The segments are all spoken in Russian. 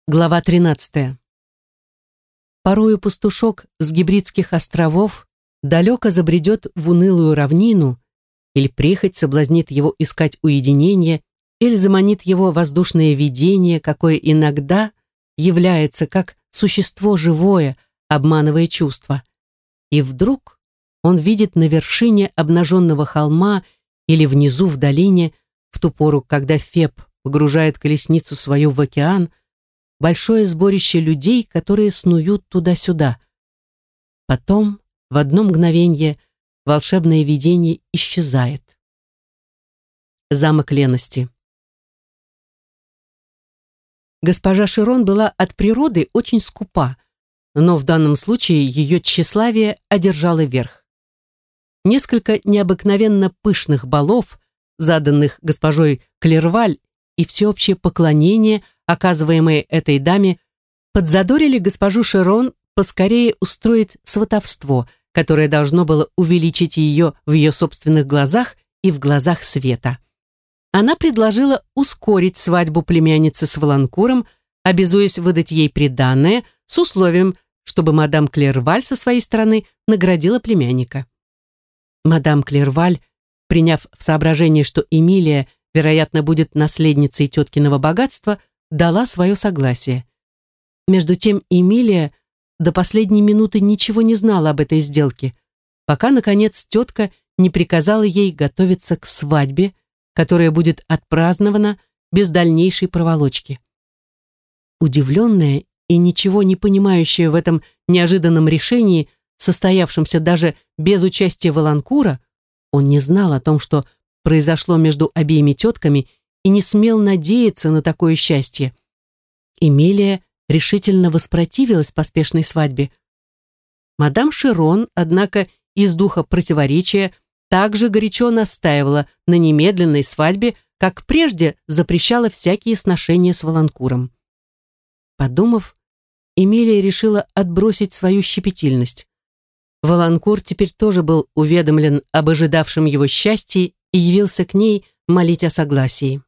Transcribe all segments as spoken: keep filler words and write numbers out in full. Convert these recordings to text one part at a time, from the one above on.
Глава тринадцатая. Порою пастушок с Гибридских островов далеко забредет в унылую равнину, или прихоть соблазнит его искать уединение, или заманит его воздушное видение, какое иногда является как существо живое, обманывая чувства. И вдруг он видит на вершине обнаженного холма или внизу в долине, в ту пору, когда Феб погружает колесницу свою в океан, большое сборище людей, которые снуют туда-сюда. Потом, в одно мгновенье, волшебное видение исчезает. Замок лености. Госпожа Широн была от природы очень скупа, но в данном случае ее тщеславие одержало верх. Несколько необыкновенно пышных балов, заданных госпожой Клерваль, и всеобщее поклонение, оказываемые этой даме, подзадорили госпожу Широн поскорее устроить сватовство, которое должно было увеличить ее в ее собственных глазах и в глазах света. Она предложила ускорить свадьбу племянницы с Валанкуром, обязуясь выдать ей приданое с условием, чтобы мадам Клерваль со своей стороны наградила племянника. Мадам Клерваль, приняв в соображение, что Эмилия, вероятно, будет наследницей теткиного богатства, дала свое согласие. Между тем Эмилия до последней минуты ничего не знала об этой сделке, пока, наконец, тетка не приказала ей готовиться к свадьбе, которая будет отпразднована без дальнейшей проволочки. Удивленная и ничего не понимающая в этом неожиданном решении, состоявшемся даже без участия Валанкура, он не знал о том, что произошло между обеими тетками, и не смел надеяться на такое счастье. Эмилия решительно воспротивилась поспешной свадьбе. Мадам Широн, однако, из духа противоречия, также горячо настаивала на немедленной свадьбе, как прежде запрещала всякие сношения с Валанкуром. Подумав, Эмилия решила отбросить свою щепетильность. Валанкур теперь тоже был уведомлен об ожидавшем его счастье и явился к ней молить о согласии.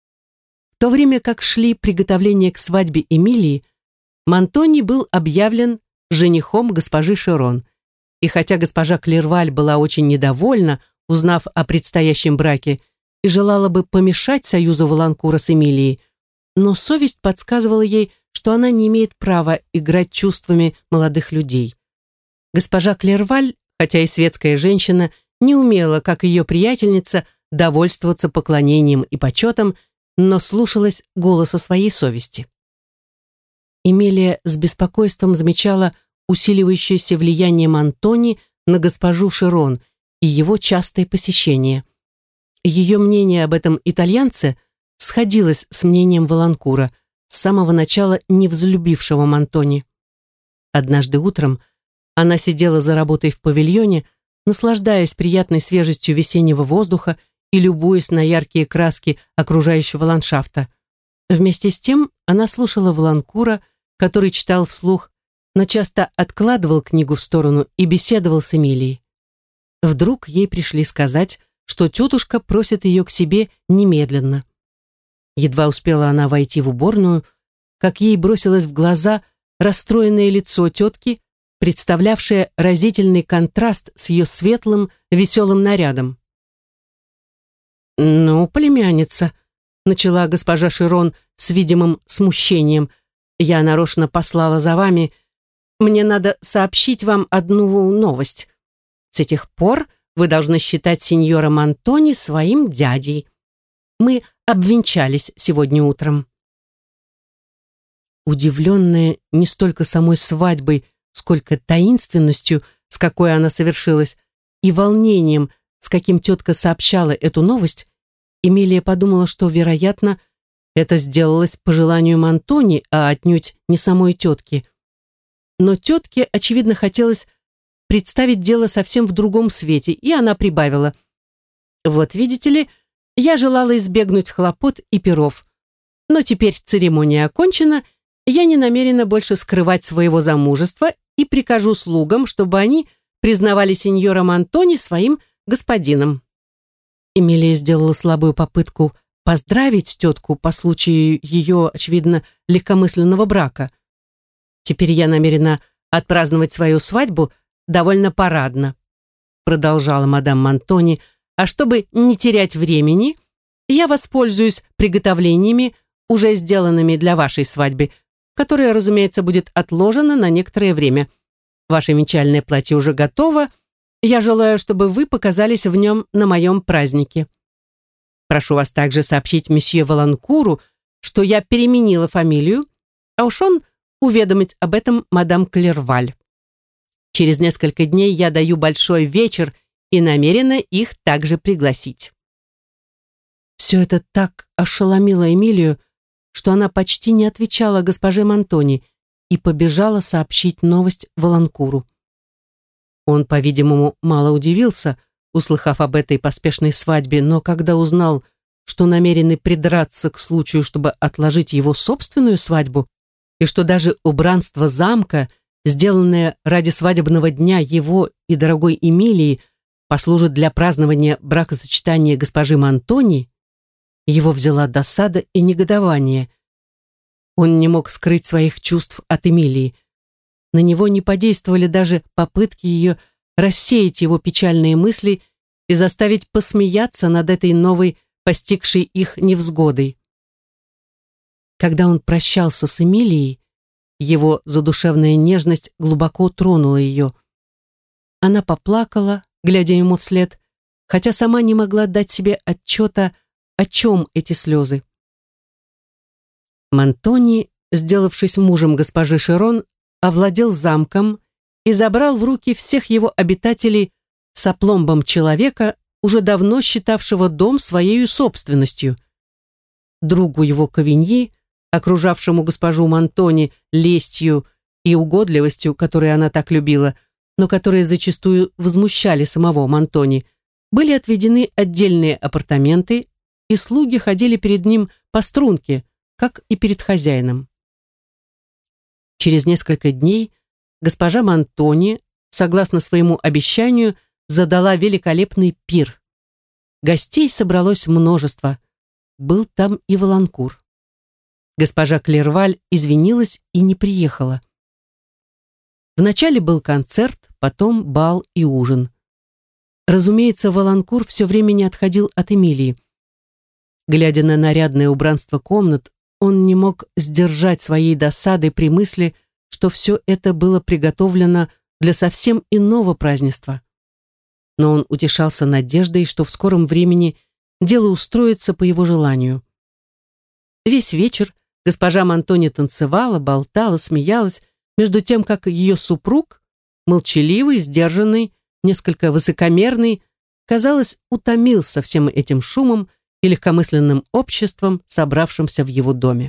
В то время как шли приготовления к свадьбе Эмилии, Монтони был объявлен женихом госпожи Широн, и хотя госпожа Клерваль была очень недовольна, узнав о предстоящем браке, и желала бы помешать союзу Валанкура с Эмилией, но совесть подсказывала ей, что она не имеет права играть чувствами молодых людей. Госпожа Клерваль, хотя и светская женщина, не умела, как ее приятельница, довольствоваться поклонением и почетом, но слушалась голоса своей совести. Эмилия с беспокойством замечала усиливающееся влияние Монтони на госпожу Широн и его частые посещения. Ее мнение об этом итальянце сходилось с мнением Валанкура, с самого начала не взлюбившего Монтони. Однажды утром она сидела за работой в павильоне, наслаждаясь приятной свежестью весеннего воздуха и любуясь на яркие краски окружающего ландшафта. Вместе с тем она слушала Валанкура, который читал вслух, но часто откладывал книгу в сторону и беседовал с Эмилией. Вдруг ей пришли сказать, что тетушка просит ее к себе немедленно. Едва успела она войти в уборную, как ей бросилось в глаза расстроенное лицо тетки, представлявшее разительный контраст с ее светлым, веселым нарядом. «Ну, племянница», — начала госпожа Широн с видимым смущением, «я нарочно послала за вами. Мне надо сообщить вам одну новость. С этих пор вы должны считать сеньора Монтони своим дядей. Мы обвенчались сегодня утром». Удивленная не столько самой свадьбой, сколько таинственностью, с какой она совершилась, и волнением, с каким тетка сообщала эту новость, Эмилия подумала, что, вероятно, это сделалось по желанию Монтони, а отнюдь не самой тетки. Но тетке, очевидно, хотелось представить дело совсем в другом свете, и она прибавила: «Вот видите ли, я желала избегнуть хлопот и перов, но теперь церемония окончена, я не намерена больше скрывать своего замужества и прикажу слугам, чтобы они признавали сеньора Монтони своим господином». Эмилия сделала слабую попытку поздравить тетку по случаю ее, очевидно, легкомысленного брака. Теперь я намерена отпраздновать свою свадьбу довольно парадно, продолжала мадам Монтони, а чтобы не терять времени, я воспользуюсь приготовлениями, уже сделанными для вашей свадьбы, которая, разумеется, будет отложена на некоторое время. Ваше венчальное платье уже готово. Я желаю, чтобы вы показались в нем на моем празднике. Прошу вас также сообщить месье Валанкуру, что я переменила фамилию, а уж он уведомить об этом мадам Клерваль. Через несколько дней я даю большой вечер и намерена их также пригласить». Все это так ошеломило Эмилию, что она почти не отвечала госпоже Монтони и побежала сообщить новость Валанкуру. Он, по-видимому, мало удивился, услыхав об этой поспешной свадьбе, но когда узнал, что намерены придраться к случаю, чтобы отложить его собственную свадьбу, и что даже убранство замка, сделанное ради свадебного дня его и дорогой Эмилии, послужит для празднования бракосочетания госпожи Монтони, его взяла досада и негодование. Он не мог скрыть своих чувств от Эмилии. На него не подействовали даже попытки ее рассеять его печальные мысли и заставить посмеяться над этой новой, постигшей их невзгодой. Когда он прощался с Эмилией, его задушевная нежность глубоко тронула ее. Она поплакала, глядя ему вслед, хотя сама не могла дать себе отчета, о чем эти слезы. Монтони, сделавшись мужем госпожи Шерон, овладел замком и забрал в руки всех его обитателей с опломбом человека, уже давно считавшего дом своей собственностью. Другу его Кавиньи, окружавшему госпожу Монтони лестью и угодливостью, которые она так любила, но которые зачастую возмущали самого Монтони, были отведены отдельные апартаменты, и слуги ходили перед ним по струнке, как и перед хозяином. Через несколько дней госпожа Монтони, согласно своему обещанию, задала великолепный пир. Гостей собралось множество. Был там и Валанкур. Госпожа Клерваль извинилась и не приехала. Вначале был концерт, потом бал и ужин. Разумеется, Валанкур все время не отходил от Эмилии. Глядя на нарядное убранство комнат, он не мог сдержать своей досады при мысли, что все это было приготовлено для совсем иного празднества. Но он утешался надеждой, что в скором времени дело устроится по его желанию. Весь вечер госпожа Монтони танцевала, болтала, смеялась, между тем, как ее супруг, молчаливый, сдержанный, несколько высокомерный, казалось, утомился всем этим шумом и легкомысленным обществом, собравшимся в его доме.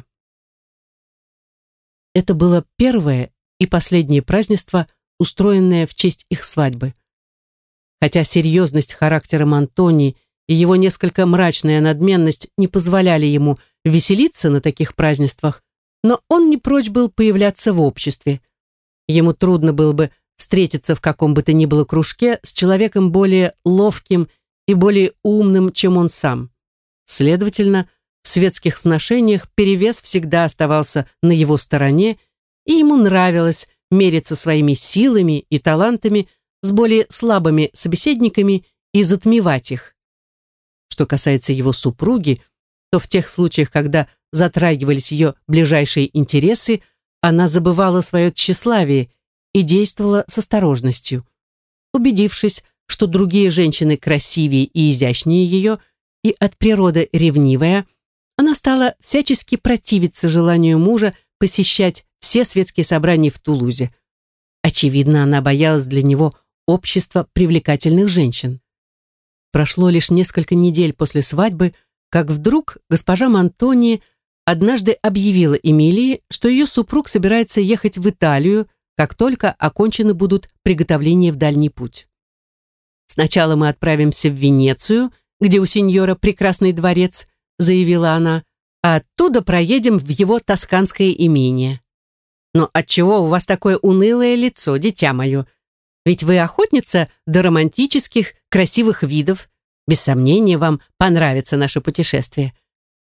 Это было первое и последнее празднество, устроенное в честь их свадьбы. Хотя серьезность характера Монтони и его несколько мрачная надменность не позволяли ему веселиться на таких празднествах, но он не прочь был появляться в обществе. Ему трудно было бы встретиться в каком бы то ни было кружке с человеком более ловким и более умным, чем он сам. Следовательно, в светских сношениях перевес всегда оставался на его стороне, и ему нравилось мериться своими силами и талантами с более слабыми собеседниками и затмевать их. Что касается его супруги, то в тех случаях, когда затрагивались ее ближайшие интересы, она забывала свое тщеславие и действовала с осторожностью. Убедившись, что другие женщины красивее и изящнее ее, и от природы ревнивая, она стала всячески противиться желанию мужа посещать все светские собрания в Тулузе. Очевидно, она боялась для него общества привлекательных женщин. Прошло лишь несколько недель после свадьбы, как вдруг госпожа Монтони однажды объявила Эмилии, что ее супруг собирается ехать в Италию, как только окончены будут приготовления в дальний путь. «Сначала мы отправимся в Венецию, где у сеньора прекрасный дворец», заявила она, «а оттуда проедем в его тосканское имение». «Но отчего у вас такое унылое лицо, дитя мое? Ведь вы охотница до романтических, красивых видов. Без сомнения, вам понравится наше путешествие.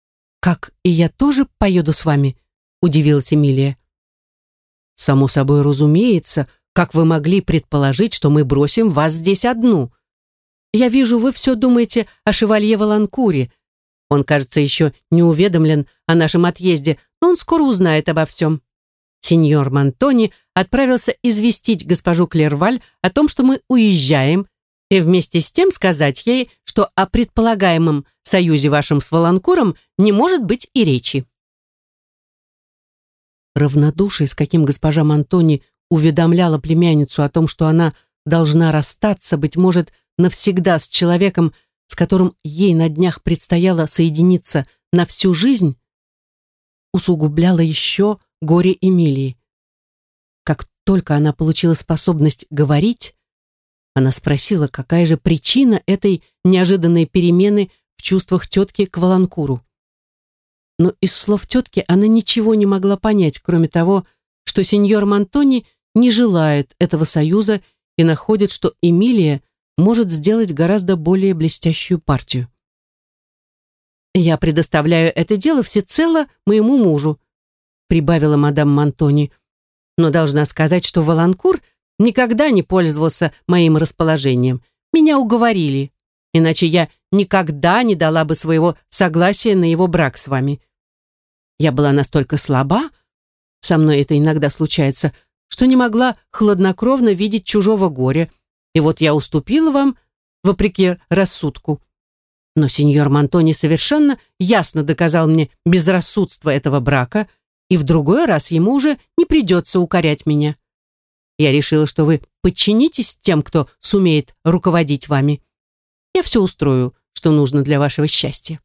«Как, и я тоже поеду с вами?» — удивилась Эмилия. «Само собой разумеется, как вы могли предположить, что мы бросим вас здесь одну? Я вижу, вы все думаете о шевалье Валанкуре. Он, кажется, еще не уведомлен о нашем отъезде, но он скоро узнает обо всем. Сеньор Монтони отправился известить госпожу Клерваль о том, что мы уезжаем, и вместе с тем сказать ей, что о предполагаемом союзе вашем с Валанкуром не может быть и речи». Равнодушие, с каким госпожа Монтони уведомляла племянницу о том, что она должна расстаться, быть может, навсегда с человеком, с которым ей на днях предстояло соединиться на всю жизнь, усугубляло еще горе Эмилии. Как только она получила способность говорить, она спросила, какая же причина этой неожиданной перемены в чувствах тетки к Валанкуру. Но из слов тетки она ничего не могла понять, кроме того, что сеньор Монтони не желает этого союза и находит, что Эмилия может сделать гораздо более блестящую партию. «Я предоставляю это дело всецело моему мужу», прибавила мадам Монтони, «но должна сказать, что Валанкур никогда не пользовался моим расположением. Меня уговорили, иначе я никогда не дала бы своего согласия на его брак с вами. Я была настолько слаба, со мной это иногда случается, что не могла хладнокровно видеть чужого горя, и вот я уступила вам, вопреки рассудку. Но сеньор Монтони совершенно ясно доказал мне безрассудство этого брака, и в другой раз ему уже не придется укорять меня. Я решила, что вы подчинитесь тем, кто сумеет руководить вами. Я все устрою, что нужно для вашего счастья».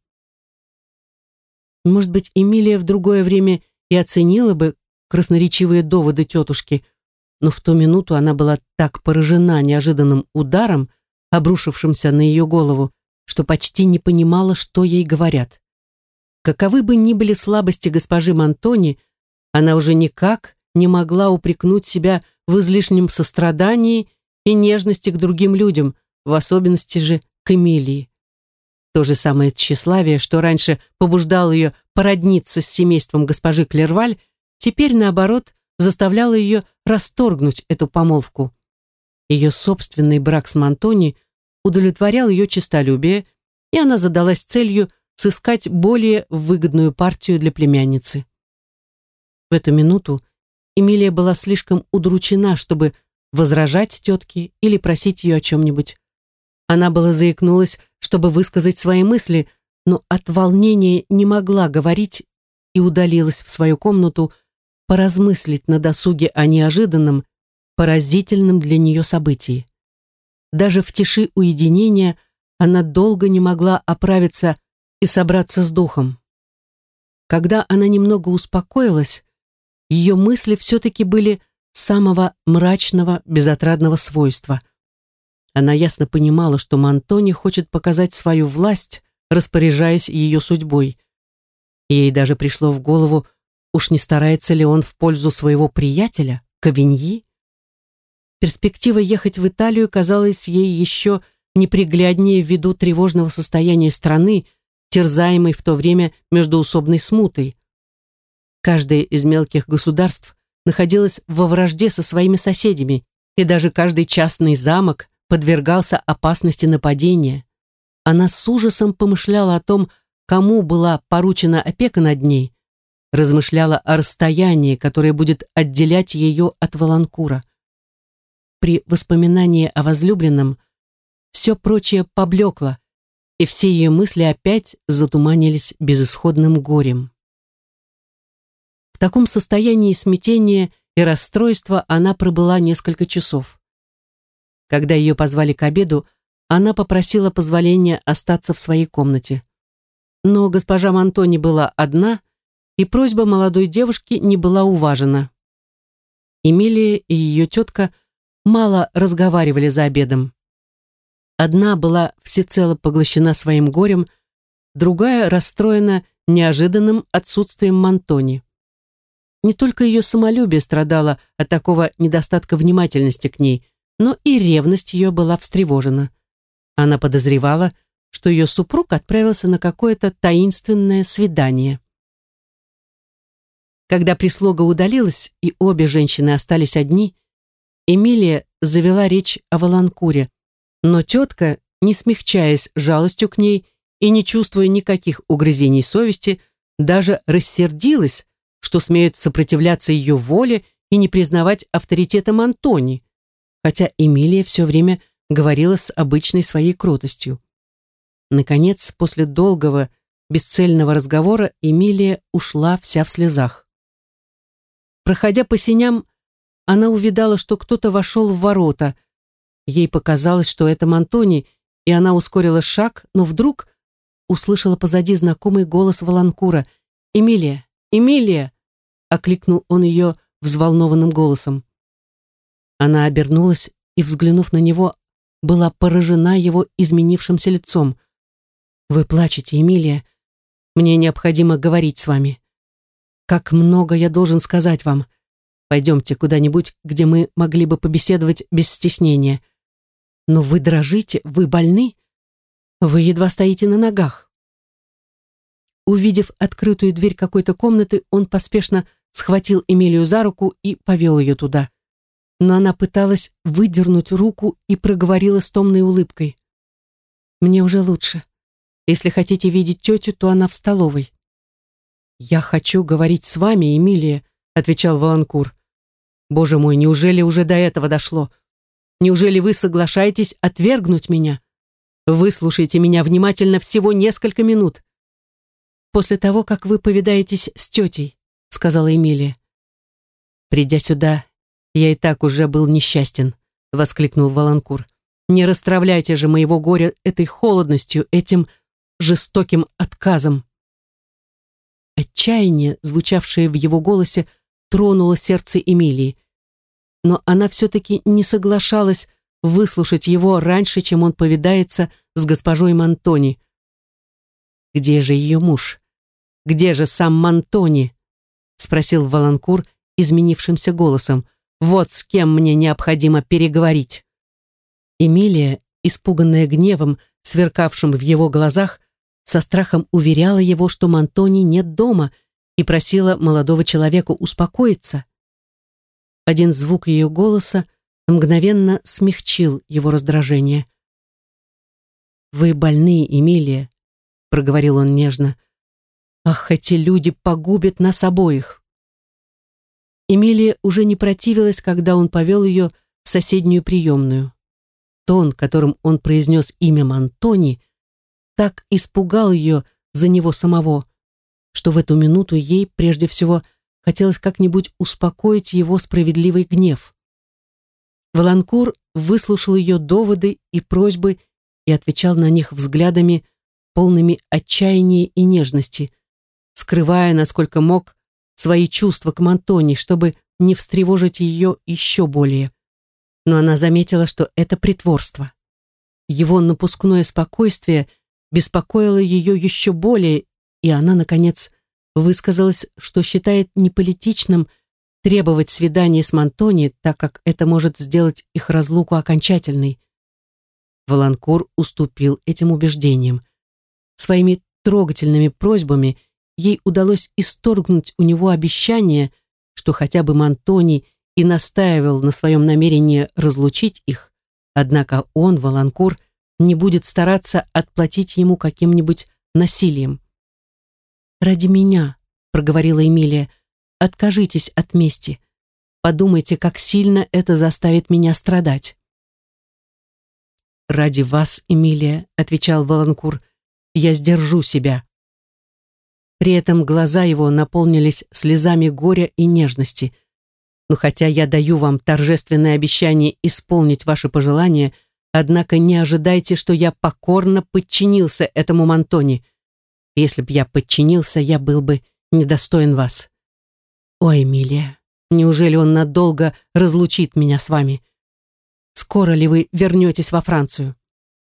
Может быть, Эмилия в другое время и оценила бы красноречивые доводы тетушки, но в ту минуту она была так поражена неожиданным ударом, обрушившимся на ее голову, что почти не понимала, что ей говорят. Каковы бы ни были слабости госпожи Монтони, она уже никак не могла упрекнуть себя в излишнем сострадании и нежности к другим людям, в особенности же к Эмилии. То же самое тщеславие, что раньше побуждало ее породниться с семейством госпожи Клерваль, теперь, наоборот, заставляло ее расторгнуть эту помолвку. Ее собственный брак с Монтони удовлетворял ее честолюбие, и она задалась целью сыскать более выгодную партию для племянницы. В эту минуту Эмилия была слишком удручена, чтобы возражать тетке или просить ее о чем-нибудь. Она была заикнулась, чтобы высказать свои мысли, но от волнения не могла говорить и удалилась в свою комнату поразмыслить на досуге о неожиданном, поразительном для нее событии. Даже в тиши уединения она долго не могла оправиться и собраться с духом. Когда она немного успокоилась, ее мысли все-таки были самого мрачного, безотрадного свойства. Она ясно понимала, что Монтони хочет показать свою власть, распоряжаясь ее судьбой. Ей даже пришло в голову, уж не старается ли он в пользу своего приятеля, Кавиньи. Перспектива ехать в Италию казалась ей еще непригляднее ввиду тревожного состояния страны, терзаемой в то время междоусобной смутой. Каждое из мелких государств находилось во вражде со своими соседями, и даже каждый частный замок подвергался опасности нападения. Она с ужасом помышляла о том, кому была поручена опека над ней, размышляла о расстоянии, которое будет отделять ее от Валанкура. При воспоминании о возлюбленном все прочее поблекло, и все ее мысли опять затуманились безысходным горем. В таком состоянии смятения и расстройства она пробыла несколько часов. Когда ее позвали к обеду, она попросила позволения остаться в своей комнате. Но госпожа Монтони была одна, и просьба молодой девушки не была уважена. Эмилия и ее тетка мало разговаривали за обедом. Одна была всецело поглощена своим горем, другая расстроена неожиданным отсутствием Монтони. Не только ее самолюбие страдало от такого недостатка внимательности к ней, но и ревность ее была встревожена. Она подозревала, что ее супруг отправился на какое-то таинственное свидание. Когда прислуга удалилась и обе женщины остались одни, Эмилия завела речь о Воланкуре, но тетка, не смягчаясь жалостью к ней и не чувствуя никаких угрызений совести, даже рассердилась, что смеют сопротивляться ее воле и не признавать авторитетом Антони, хотя Эмилия все время говорила с обычной своей кротостью. Наконец, после долгого, бесцельного разговора, Эмилия ушла вся в слезах. Проходя по сеням, она увидала, что кто-то вошел в ворота. Ей показалось, что это Антони, и она ускорила шаг, но вдруг услышала позади знакомый голос Воланкура. «Эмилия! Эмилия!» — окликнул он ее взволнованным голосом. Она обернулась и, взглянув на него, была поражена его изменившимся лицом. «Вы плачете, Эмилия. Мне необходимо говорить с вами. Как много я должен сказать вам. Пойдемте куда-нибудь, где мы могли бы побеседовать без стеснения. Но вы дрожите, вы больны? Вы едва стоите на ногах». Увидев открытую дверь какой-то комнаты, он поспешно схватил Эмилию за руку и повел ее туда. Но она пыталась выдернуть руку и проговорила с томной улыбкой. «Мне уже лучше. Если хотите видеть тетю, то она в столовой». «Я хочу говорить с вами, Эмилия», — отвечал Воланкур. «Боже мой, неужели уже до этого дошло? Неужели вы соглашаетесь отвергнуть меня? Выслушайте меня внимательно всего несколько минут. После того, как вы повидаетесь с тетей», — сказала Эмилия. «Придя сюда, я и так уже был несчастен», — воскликнул Воланкур. «Не расстравляйте же моего горя этой холодностью, этим жестоким отказом». Отчаяние, звучавшее в его голосе, тронуло сердце Эмилии. Но она все-таки не соглашалась выслушать его раньше, чем он повидается с госпожой Монтони. «Где же ее муж? Где же сам Монтони?» — спросил Воланкур изменившимся голосом. «Вот с кем мне необходимо переговорить». Эмилия, испуганная гневом, сверкавшим в его глазах, со страхом уверяла его, что Монтони нет дома, и просила молодого человека успокоиться. Один звук ее голоса мгновенно смягчил его раздражение. «Вы больны, Эмилия», — проговорил он нежно. «Ах, эти люди погубят нас обоих». Эмилия уже не противилась, когда он повел ее в соседнюю приемную. Тон, которым он произнес имя Монтони, так испугал ее за него самого, что в эту минуту ей прежде всего хотелось как-нибудь успокоить его справедливый гнев. Воланкур выслушал ее доводы и просьбы и отвечал на них взглядами, полными отчаяния и нежности, скрывая, насколько мог, свои чувства к Монтони, чтобы не встревожить ее еще более. Но она заметила, что это притворство. Его напускное спокойствие беспокоило ее еще более, и она, наконец, высказалась, что считает неполитичным требовать свидания с Монтони, так как это может сделать их разлуку окончательной. Воланкур уступил этим убеждениям. Своими трогательными просьбами ей удалось исторгнуть у него обещание, что хотя бы Монтони и настаивал на своем намерении разлучить их, однако он, Воланкур, не будет стараться отплатить ему каким-нибудь насилием. «Ради меня», — проговорила Эмилия, — «откажитесь от мести. Подумайте, как сильно это заставит меня страдать». «Ради вас, Эмилия», — отвечал Воланкур, — «я сдержу себя». При этом глаза его наполнились слезами горя и нежности. «Но хотя я даю вам торжественное обещание исполнить ваши пожелания, однако не ожидайте, что я покорно подчинился этому Монтони. Если б я подчинился, я был бы недостоин вас. Ой, Эмилия, неужели он надолго разлучит меня с вами? Скоро ли вы вернетесь во Францию?»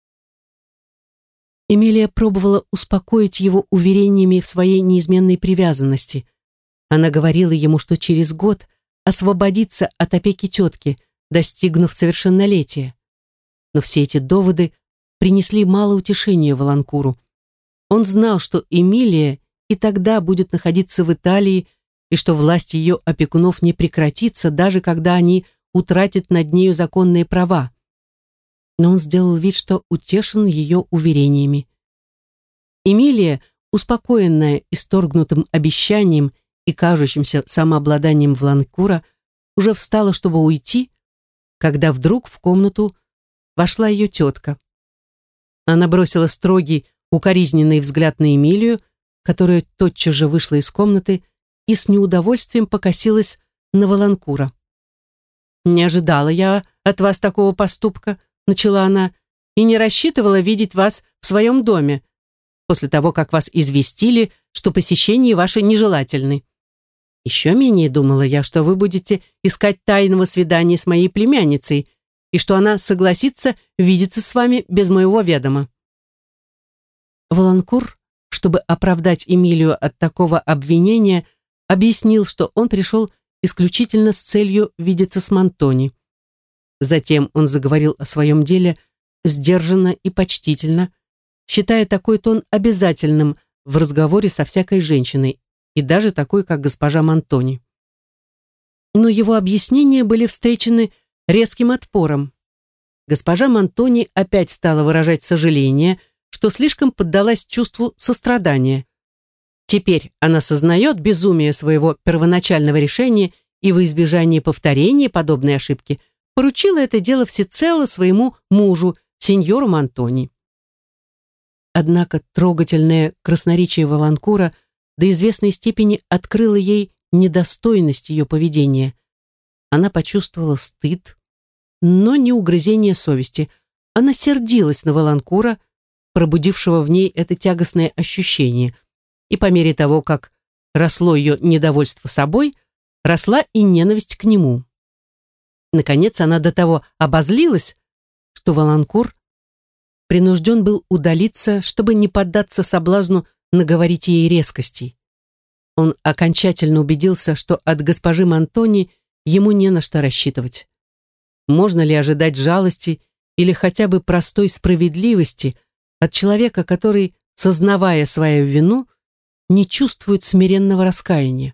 Эмилия пробовала успокоить его уверениями в своей неизменной привязанности. Она говорила ему, что через год освободится от опеки тетки, достигнув совершеннолетия. Но все эти доводы принесли мало утешения Валанкуру. Он знал, что Эмилия и тогда будет находиться в Италии, и что власть ее опекунов не прекратится, даже когда они утратят над нею законные права. Но он сделал вид, что утешен ее уверениями. Эмилия, успокоенная исторгнутым обещанием и кажущимся самообладанием Валанкура, уже встала, чтобы уйти, когда вдруг в комнату вошла ее тетка. Она бросила строгий, укоризненный взгляд на Эмилию, которая тотчас же вышла из комнаты и с неудовольствием покосилась на Валанкура. «Не ожидала я от вас такого поступка», — начала она, «и не рассчитывала видеть вас в своем доме, после того, как вас известили, что посещения ваши нежелательны. Еще менее думала я, что вы будете искать тайного свидания с моей племянницей и что она согласится видеться с вами без моего ведома». Валанкур, чтобы оправдать Эмилию от такого обвинения, объяснил, что он пришел исключительно с целью видеться с Монтони. Затем он заговорил о своем деле сдержанно и почтительно, считая такой тон обязательным в разговоре со всякой женщиной, и даже такой, как госпожа Монтони. Но его объяснения были встречены резким отпором. Госпожа Монтони опять стала выражать сожаление, что слишком поддалась чувству сострадания. Теперь она сознает безумие своего первоначального решения и во избежание повторения подобной ошибки поручила это дело всецело своему мужу, сеньору Монтони. Однако трогательное красноречие Валанкура до известной степени открыло ей недостойность ее поведения. Она почувствовала стыд, но не угрызение совести. Она сердилась на Валанкура, пробудившего в ней это тягостное ощущение, и по мере того, как росло ее недовольство собой, росла и ненависть к нему. Наконец она до того обозлилась, что Валанкур принужден был удалиться, чтобы не поддаться соблазну наговорить ей резкостей. Он окончательно убедился, что от госпожи Монтони ему не на что рассчитывать. Можно ли ожидать жалости или хотя бы простой справедливости от человека, который, сознавая свою вину, не чувствует смиренного раскаяния?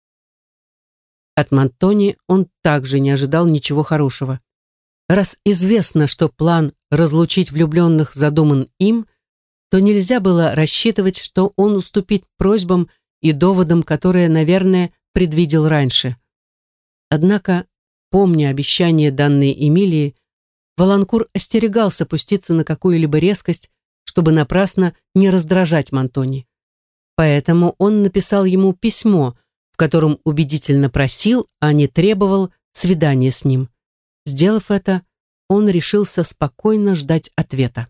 От Монтони он также не ожидал ничего хорошего. Раз известно, что план разлучить влюбленных задуман им, то нельзя было рассчитывать, что он уступит просьбам и доводам, которые, наверное, предвидел раньше. Однако, помня обещание, данное Эмилии, Валанкур остерегался пуститься на какую-либо резкость, чтобы напрасно не раздражать Монтони. Поэтому он написал ему письмо, в котором убедительно просил, а не требовал свидания с ним. Сделав это, он решился спокойно ждать ответа.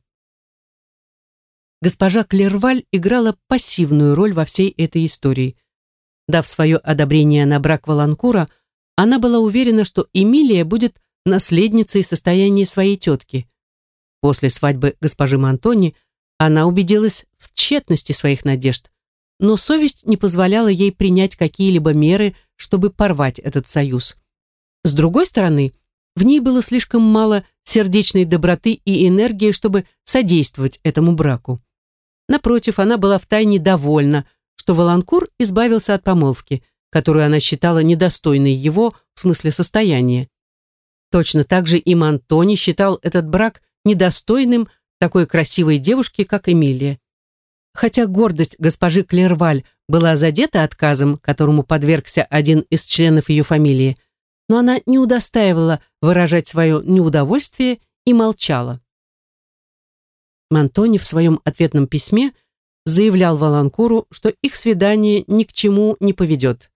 Госпожа Клерваль играла пассивную роль во всей этой истории. Дав свое одобрение на брак Валанкура, она была уверена, что Эмилия будет наследницей состояния своей тетки. После свадьбы госпожи Монтони она убедилась в тщетности своих надежд, но совесть не позволяла ей принять какие-либо меры, чтобы порвать этот союз. С другой стороны, в ней было слишком мало сердечной доброты и энергии, чтобы содействовать этому браку. Напротив, она была втайне довольна, что Валанкур избавился от помолвки, которую она считала недостойной его в смысле состояния. Точно так же и Монтони считал этот брак недостойным такой красивой девушки, как Эмилия. Хотя гордость госпожи Клерваль была задета отказом, которому подвергся один из членов ее фамилии, но она не удостаивала выражать свое неудовольствие и молчала. Монтони в своем ответном письме заявлял Валанкуру, что их свидание ни к чему не поведет.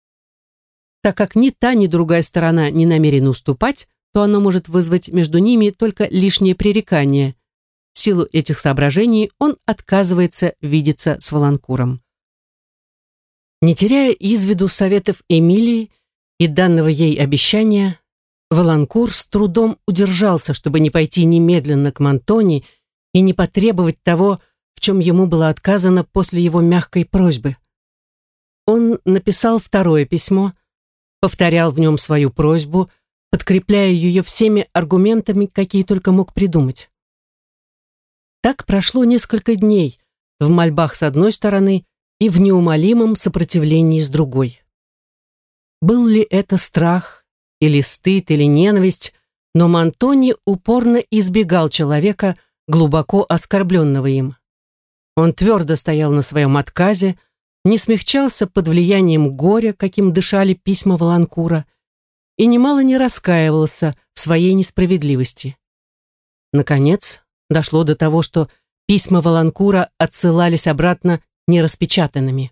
Так как ни та, ни другая сторона не намерены уступать, то оно может вызвать между ними только лишнее пререкание. В силу этих соображений он отказывается видеться с Валанкуром. Не теряя из виду советов Эмилии и данного ей обещания, Валанкур с трудом удержался, чтобы не пойти немедленно к Монтони и не потребовать того, в чем ему было отказано после его мягкой просьбы. Он написал второе письмо, повторял в нем свою просьбу, подкрепляя ее всеми аргументами, какие только мог придумать. Так прошло несколько дней в мольбах с одной стороны и в неумолимом сопротивлении с другой. Был ли это страх, или стыд, или ненависть, но Мантони упорно избегал человека, глубоко оскорбленного им. Он твердо стоял на своем отказе, не смягчался под влиянием горя, каким дышали письма Валанкура, и немало не раскаивался в своей несправедливости. Наконец, дошло до того, что письма Валанкура отсылались обратно нераспечатанными.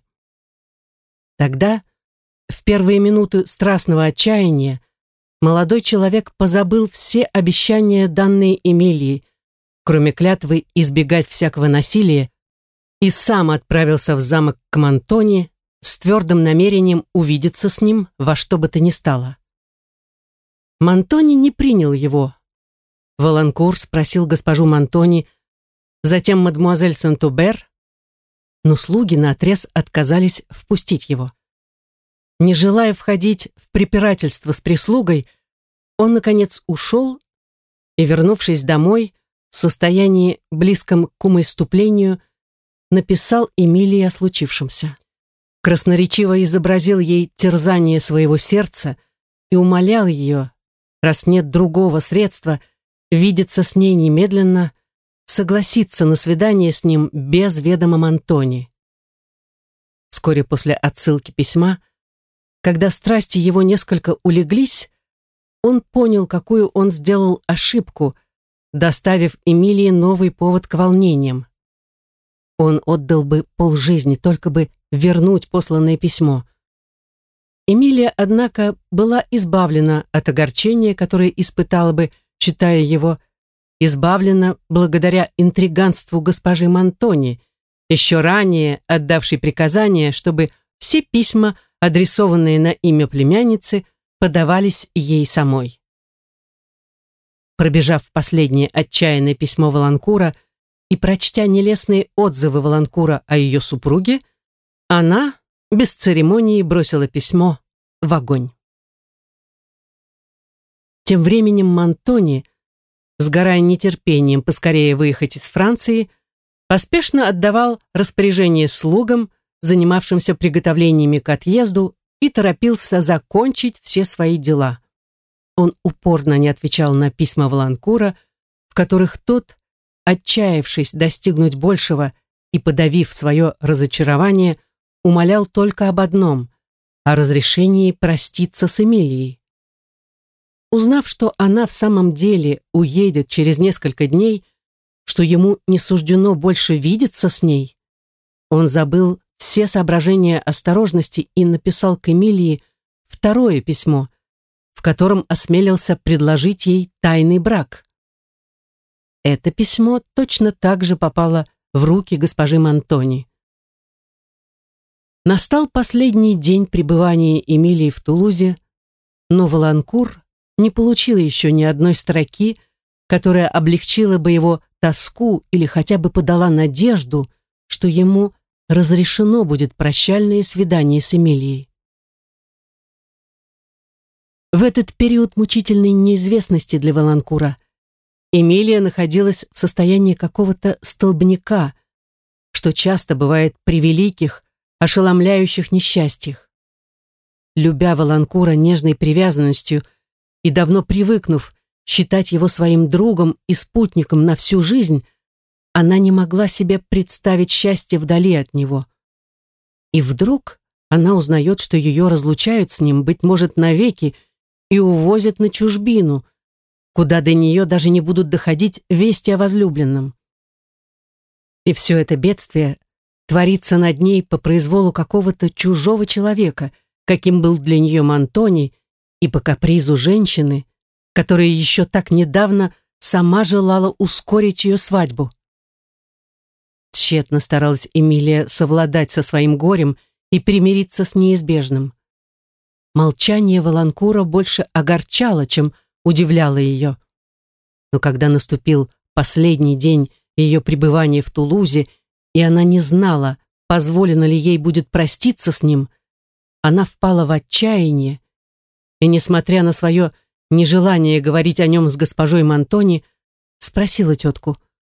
Тогда, в первые минуты страстного отчаяния, молодой человек позабыл все обещания, данные Эмилии, кроме клятвы избегать всякого насилия, и сам отправился в замок к Мантони с твердым намерением увидеться с ним во что бы то ни стало. Мантони не принял его. Валанкур спросил госпожу Мантони, затем мадемуазель Сент-Убер, но слуги наотрез отказались впустить его. Не желая входить в препирательство с прислугой, он, наконец, ушел и, вернувшись домой, в состоянии, близком к умоиступлению, написал Эмилии о случившемся. Красноречиво изобразил ей терзание своего сердца и умолял ее, раз нет другого средства, видеться с ней немедленно, согласиться на свидание с ним без ведома Мантони. Вскоре после отсылки письма, когда страсти его несколько улеглись, он понял, какую он сделал ошибку, доставив Эмилии новый повод к волнениям. Он отдал бы полжизни, только бы вернуть посланное письмо. Эмилия, однако, была избавлена от огорчения, которое испытала бы, читая его, избавлена благодаря интриганству госпожи Мантони, еще ранее отдавшей приказание, чтобы все письма, адресованные на имя племянницы, подавались ей самой. Пробежав последнее отчаянное письмо Валанкура и прочтя нелестные отзывы Валанкура о ее супруге, она без церемонии бросила письмо в огонь. Тем временем Мантони, сгорая нетерпением поскорее выехать из Франции, поспешно отдавал распоряжение слугам, занимавшимся приготовлениями к отъезду, и торопился закончить все свои дела. Он упорно не отвечал на письма Валанкура, в которых тот, отчаявшись достигнуть большего и подавив свое разочарование, умолял только об одном — о разрешении проститься с Эмилией. Узнав, что она в самом деле уедет через несколько дней, что ему не суждено больше видеться с ней, он забыл все соображения осторожности и написал к Эмилии второе письмо, в котором осмелился предложить ей тайный брак. Это письмо точно так же попало в руки госпожи Мантони. Настал последний день пребывания Эмилии в Тулузе, но Валанкур не получил еще ни одной строки, которая облегчила бы его тоску или хотя бы подала надежду, что ему разрешено будет прощальное свидание с Эмилией. В этот период мучительной неизвестности для Валанкура Эмилия находилась в состоянии какого-то столбняка, что часто бывает при великих, ошеломляющих несчастьях. Любя Валанкура нежной привязанностью и давно привыкнув считать его своим другом и спутником на всю жизнь, она не могла себе представить счастье вдали от него. И вдруг она узнает, что ее разлучают с ним, быть может, навеки, и увозят на чужбину, куда до нее даже не будут доходить вести о возлюбленном. И все это бедствие творится над ней по произволу какого-то чужого человека, каким был для нее Мантони, и по капризу женщины, которая еще так недавно сама желала ускорить ее свадьбу. Тщетно старалась Эмилия совладать со своим горем и примириться с неизбежным. Молчание Валанкура больше огорчало, чем удивляло ее. Но когда наступил последний день ее пребывания в Тулузе, и она не знала, позволено ли ей будет проститься с ним, она впала в отчаяние и, несмотря на свое нежелание говорить о нем с госпожой Мантони, спросила тетку: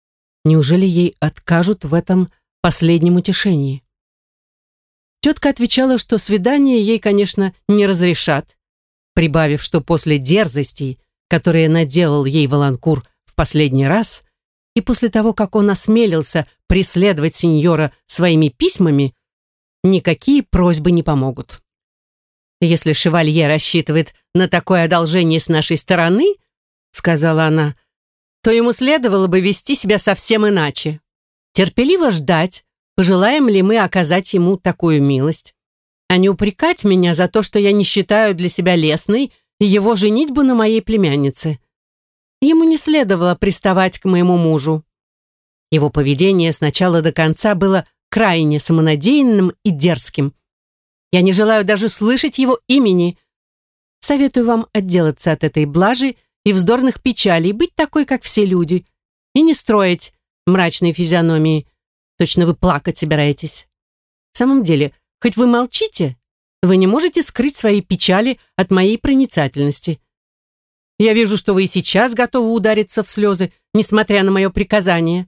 Неужели ей откажут в этом последнем утешении? Тетка отвечала, что свидание ей, конечно, не разрешат, прибавив, что после дерзостей, которые наделал ей Воланкур в последний раз, и после того, как он осмелился преследовать сеньора своими письмами, никакие просьбы не помогут. «Если шевалье рассчитывает на такое одолжение с нашей стороны, — сказала она, — то ему следовало бы вести себя совсем иначе. Терпеливо ждать, пожелаем ли мы оказать ему такую милость, а не упрекать меня за то, что я не считаю для себя лестной его женитьбу на моей племяннице. Ему не следовало приставать к моему мужу. Его поведение с начала до конца было крайне самонадеянным и дерзким. Я не желаю даже слышать его имени. Советую вам отделаться от этой блажи и вздорных печалей, быть такой, как все люди, и не строить мрачные физиономии. Точно вы плакать собираетесь. В самом деле, хоть вы молчите, вы не можете скрыть свои печали от моей проницательности. Я вижу, что вы и сейчас готовы удариться в слезы, несмотря на мое приказание».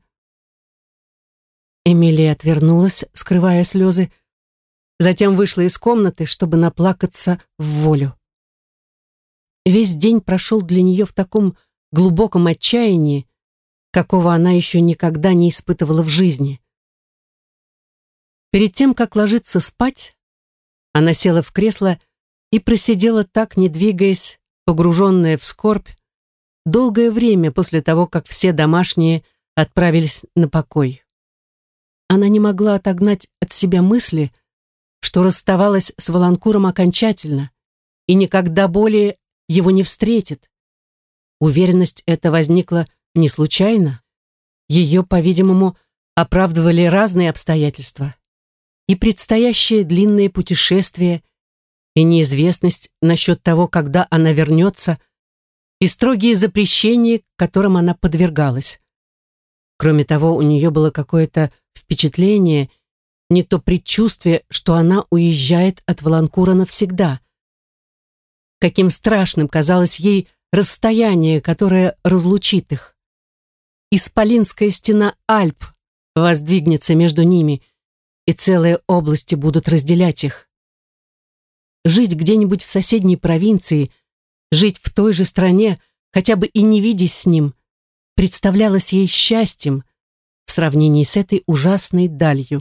Эмилия отвернулась, скрывая слезы, затем вышла из комнаты, чтобы наплакаться в волю. Весь день прошел для нее в таком глубоком отчаянии, какого она еще никогда не испытывала в жизни. Перед тем, как ложиться спать, она села в кресло и просидела так, не двигаясь, погруженная в скорбь, долгое время после того, как все домашние отправились на покой. Она не могла отогнать от себя мысли, что расставалась с Воланкуром окончательно и никогда более его не встретит. Уверенность эта возникла не случайно. Ее, по-видимому, оправдывали разные обстоятельства. И предстоящее длинное путешествие, и неизвестность насчет того, когда она вернется, и строгие запрещения, которым она подвергалась. Кроме того, у нее было какое-то впечатление, не то предчувствие, что она уезжает от Воланкура навсегда. Каким страшным казалось ей расстояние, которое разлучит их. Исполинская стена Альп воздвигнется между ними, и целые области будут разделять их. Жить где-нибудь в соседней провинции, жить в той же стране, хотя бы и не видясь с ним, представлялось ей счастьем в сравнении с этой ужасной далью.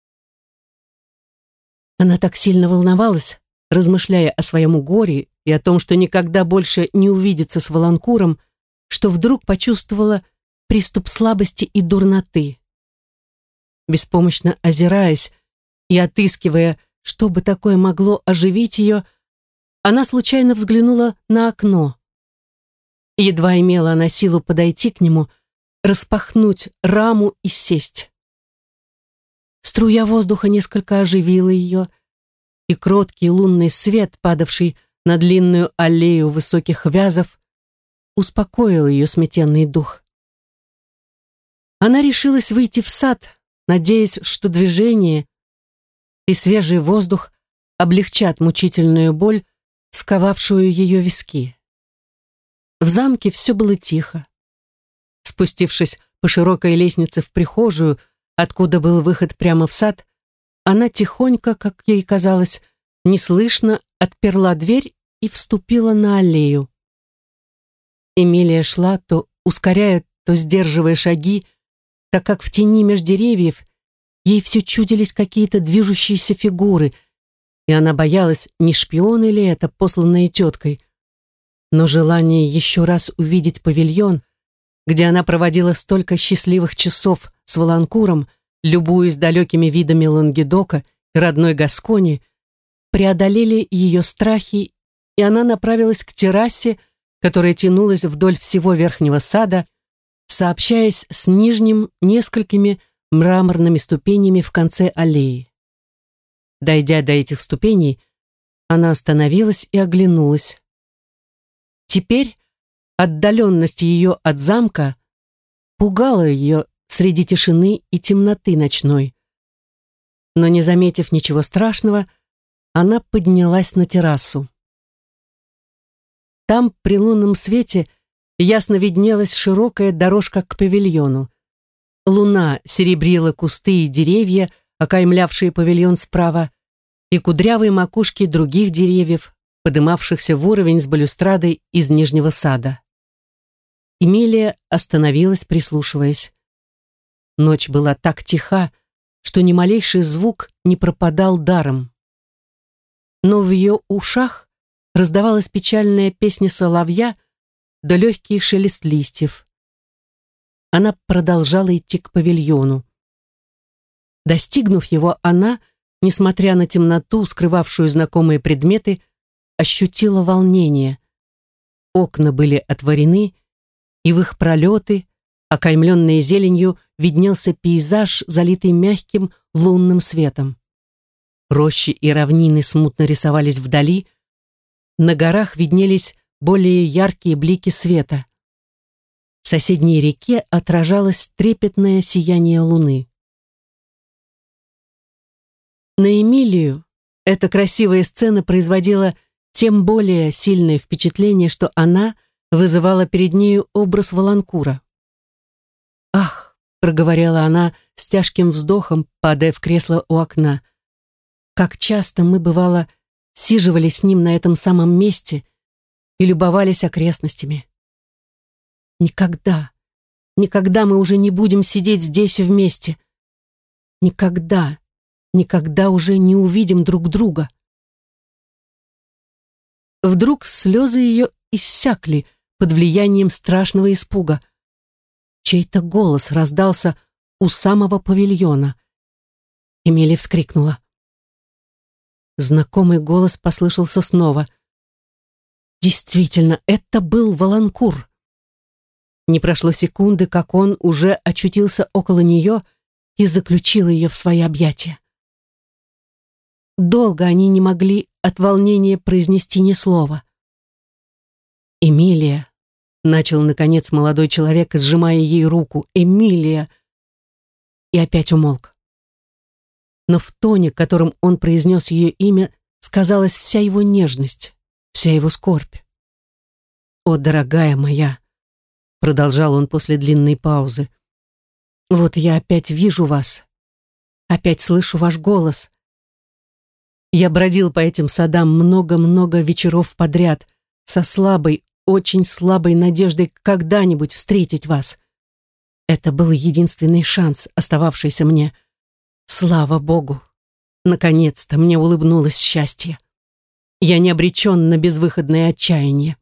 Она так сильно волновалась, размышляя о своем горе и о том, что никогда больше не увидится с Воланкуром, что вдруг почувствовала приступ слабости и дурноты. Беспомощно озираясь и отыскивая, что бы такое могло оживить ее, она случайно взглянула на окно. Едва имела она силу подойти к нему, распахнуть раму и сесть. Струя воздуха несколько оживила ее, и кроткий лунный свет, падавший на длинную аллею высоких вязов, успокоил ее сметенный дух. Она решилась выйти в сад, надеясь, что движение и свежий воздух облегчат мучительную боль, сковавшую ее виски. В замке все было тихо. Спустившись по широкой лестнице в прихожую, откуда был выход прямо в сад, она тихонько, как ей казалось, неслышно отперла дверь и вступила на аллею. Эмилия шла, то ускоряя, то сдерживая шаги, так как в тени меж деревьев ей все чудились какие-то движущиеся фигуры, и она боялась, не шпионы ли это, посланные теткой. Но желание еще раз увидеть павильон, где она проводила столько счастливых часов с Воланкуром, любуясь далекими видами Лангедока и родной Гаскони, преодолели ее страхи, и она направилась к террасе, которая тянулась вдоль всего верхнего сада, сообщаясь с нижним несколькими мраморными ступенями в конце аллеи. Дойдя до этих ступеней, она остановилась и оглянулась. Теперь отдаленность ее от замка пугала ее среди тишины и темноты ночной. Но, не заметив ничего страшного, она поднялась на террасу. Там, при лунном свете, ясно виднелась широкая дорожка к павильону. Луна серебрила кусты и деревья, окаймлявшие павильон справа, и кудрявые макушки других деревьев, подымавшихся в уровень с балюстрадой из нижнего сада. Эмилия остановилась, прислушиваясь. Ночь была так тиха, что ни малейший звук не пропадал даром. Но в ее ушах раздавалась печальная песня соловья да легкий шелест листьев. Она продолжала идти к павильону. Достигнув его, она, несмотря на темноту, скрывавшую знакомые предметы, ощутила волнение. Окна были отворены, и в их пролеты, окаймленные зеленью, виднелся пейзаж, залитый мягким лунным светом. Рощи и равнины смутно рисовались вдали, на горах виднелись более яркие блики света. В соседней реке отражалось трепетное сияние луны. На Эмилию эта красивая сцена производила тем более сильное впечатление, что она вызывала перед нею образ Воланкура. «Ах!» — проговорила она с тяжким вздохом, падая в кресло у окна. «Как часто мы, бывало, сиживали с ним на этом самом месте и любовались окрестностями. Никогда, никогда мы уже не будем сидеть здесь вместе. Никогда, никогда уже не увидим друг друга». Вдруг слезы ее иссякли под влиянием страшного испуга. Чей-то голос раздался у самого павильона. Эмилия вскрикнула. Знакомый голос послышался снова. Действительно, это был Воланкур. Не прошло секунды, как он уже очутился около нее и заключил ее в свои объятия. Долго они не могли от волнения произнести ни слова. «Эмилия», — начал, наконец, молодой человек, сжимая ей руку, «Эмилия», и опять умолк. Но в тоне, которым он произнес ее имя, сказалась вся его нежность, вся его скорбь. «О, дорогая моя», — продолжал он после длинной паузы, «вот я опять вижу вас, опять слышу ваш голос. Я бродил по этим садам много-много вечеров подряд со слабой, очень слабой надеждой когда-нибудь встретить вас. Это был единственный шанс, остававшийся мне. Слава Богу! Наконец-то мне улыбнулось счастье. Я не обречен на безвыходное отчаяние».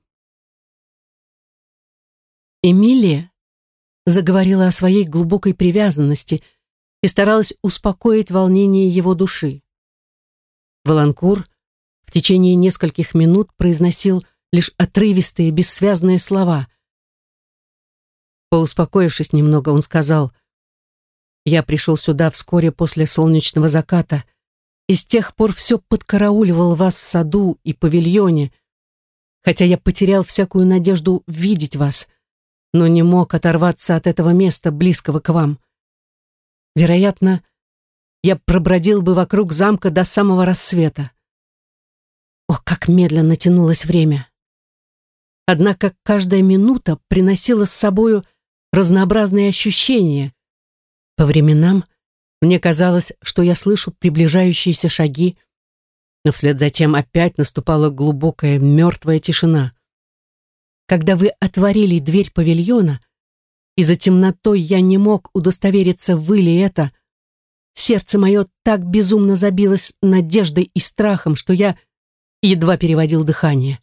Эмилия заговорила о своей глубокой привязанности и старалась успокоить волнение его души. Воланкур в течение нескольких минут произносил лишь отрывистые, бессвязные слова. Поуспокоившись немного, он сказал: «Я пришел сюда вскоре после солнечного заката и с тех пор все подкарауливал вас в саду и павильоне, хотя я потерял всякую надежду видеть вас, но не мог оторваться от этого места, близкого к вам. Вероятно, я пробродил бы вокруг замка до самого рассвета. Ох, как медленно тянулось время! Однако каждая минута приносила с собою разнообразные ощущения. По временам мне казалось, что я слышу приближающиеся шаги, но вслед за тем опять наступала глубокая мертвая тишина. Когда вы отворили дверь павильона, и за темнотой я не мог удостовериться, вы ли это, сердце мое так безумно забилось надеждой и страхом, что я едва переводил дыхание.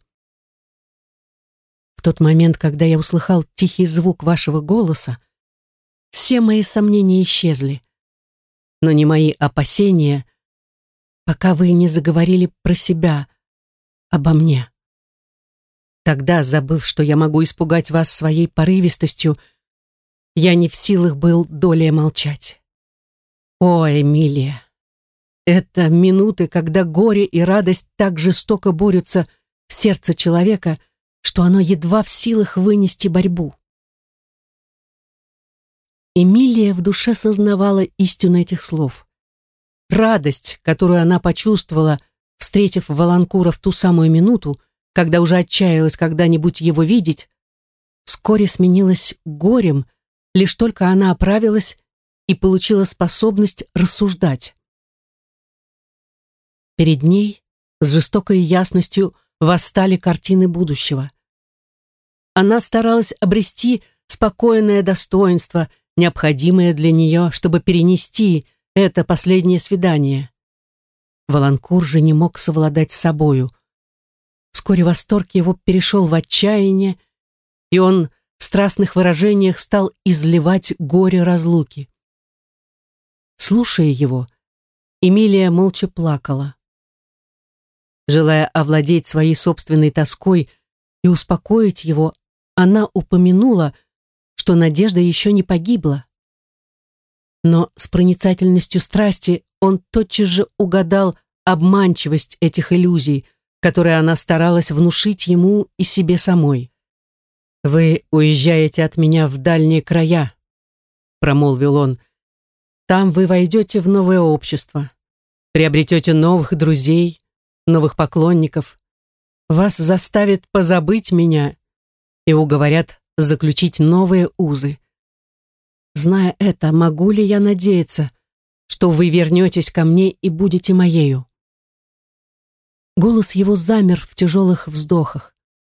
В тот момент, когда я услыхал тихий звук вашего голоса, все мои сомнения исчезли, но не мои опасения, пока вы не заговорили про себя, обо мне. Тогда, забыв, что я могу испугать вас своей порывистостью, я не в силах был долее молчать. О, Эмилия! Это минуты, когда горе и радость так жестоко борются в сердце человека, что оно едва в силах вынести борьбу. Эмилия в душе сознавала истину этих слов. Радость, которую она почувствовала, встретив Воланкура в ту самую минуту, когда уже отчаялась когда-нибудь его видеть, вскоре сменилась горем, лишь только она оправилась и получила способность рассуждать. Перед ней с жестокой ясностью восстали картины будущего. Она старалась обрести спокойное достоинство, необходимое для нее, чтобы перенести это последнее свидание. Воланкур же не мог совладать с собою. Вскоре восторг его перешел в отчаяние, и он в страстных выражениях стал изливать горе разлуки. Слушая его, Эмилия молча плакала. Желая овладеть своей собственной тоской и успокоить его, она упомянула, что надежда еще не погибла. Но с проницательностью страсти он тотчас же угадал обманчивость этих иллюзий, которые она старалась внушить ему и себе самой. «Вы уезжаете от меня в дальние края», — промолвил он. «Там вы войдете в новое общество, приобретете новых друзей, новых поклонников. Вас заставят позабыть меня и уговорят заключить новые узы. Зная это, могу ли я надеяться, что вы вернетесь ко мне и будете моею?» Голос его замер в тяжелых вздохах.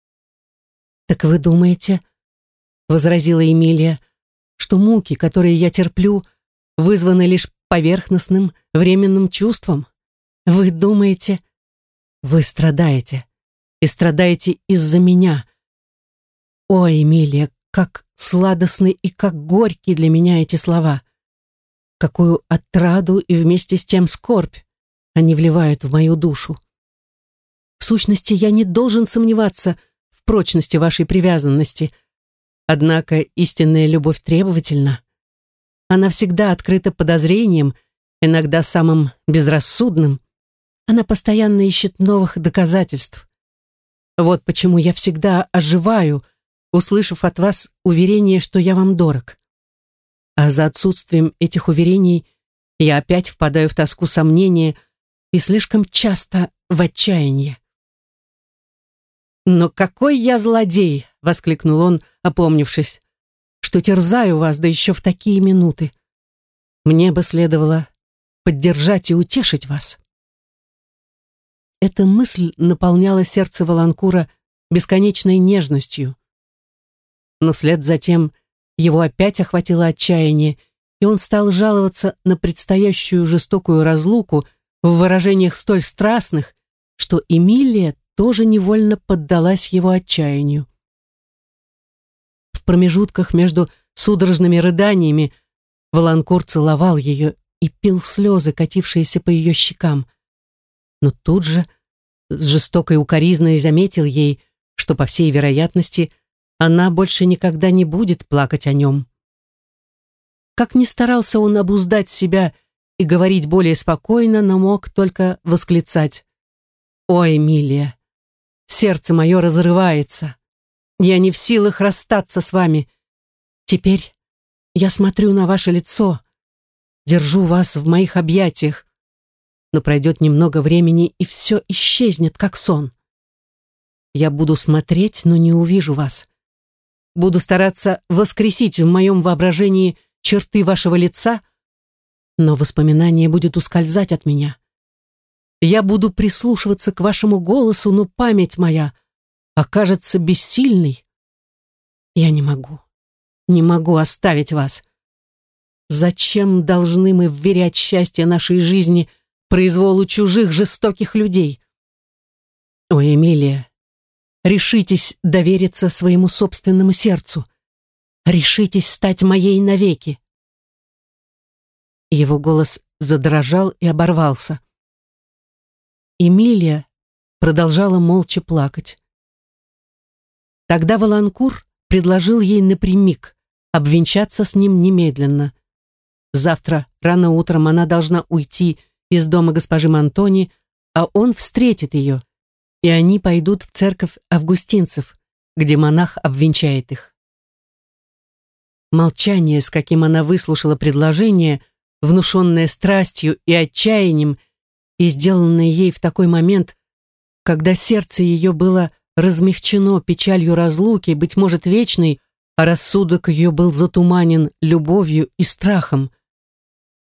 «Так вы думаете, — возразила Эмилия, — что муки, которые я терплю, вызваны лишь поверхностным, временным чувством? Вы думаете... Вы страдаете, и страдаете из-за меня. О, Эмилия, как сладостны и как горьки для меня эти слова! Какую отраду и вместе с тем скорбь они вливают в мою душу! В сущности, я не должен сомневаться в прочности вашей привязанности, однако истинная любовь требовательна. Она всегда открыта подозрением, иногда самым безрассудным. Она постоянно ищет новых доказательств. Вот почему я всегда оживаю, услышав от вас уверение, что я вам дорог. А за отсутствием этих уверений я опять впадаю в тоску сомнения и слишком часто в отчаяние. «Но какой я злодей!» — воскликнул он, опомнившись, «что терзаю вас, да еще в такие минуты. Мне бы следовало поддержать и утешить вас». Эта мысль наполняла сердце Воланкура бесконечной нежностью. Но вслед за тем его опять охватило отчаяние, и он стал жаловаться на предстоящую жестокую разлуку в выражениях столь страстных, что Эмилия тоже невольно поддалась его отчаянию. В промежутках между судорожными рыданиями Воланкур целовал ее и пил слезы, катившиеся по ее щекам. Но тут же с жестокой укоризной заметил ей, что, по всей вероятности, она больше никогда не будет плакать о нем. Как ни старался он обуздать себя и говорить более спокойно, но мог только восклицать: «О, Эмилия, сердце мое разрывается. Я не в силах расстаться с вами. Теперь я смотрю на ваше лицо, держу вас в моих объятиях, но пройдет немного времени, и все исчезнет, как сон. Я буду смотреть, но не увижу вас. Буду стараться воскресить в моем воображении черты вашего лица, но воспоминание будет ускользать от меня. Я буду прислушиваться к вашему голосу, но память моя окажется бессильной. Я не могу, не могу оставить вас. Зачем должны мы вверять счастье нашей жизни произволу чужих жестоких людей? О, Эмилия, решитесь довериться своему собственному сердцу. Решитесь стать моей навеки». Его голос задрожал и оборвался. Эмилия продолжала молча плакать. Тогда Воланкур предложил ей напрямик обвенчаться с ним немедленно. Завтра рано утром она должна уйти из дома госпожи Монтони, а он встретит ее, и они пойдут в церковь августинцев, где монах обвенчает их. Молчание, с каким она выслушала предложение, внушенное страстью и отчаянием, и сделанное ей в такой момент, когда сердце ее было размягчено печалью разлуки, быть может, вечной, а рассудок ее был затуманен любовью и страхом,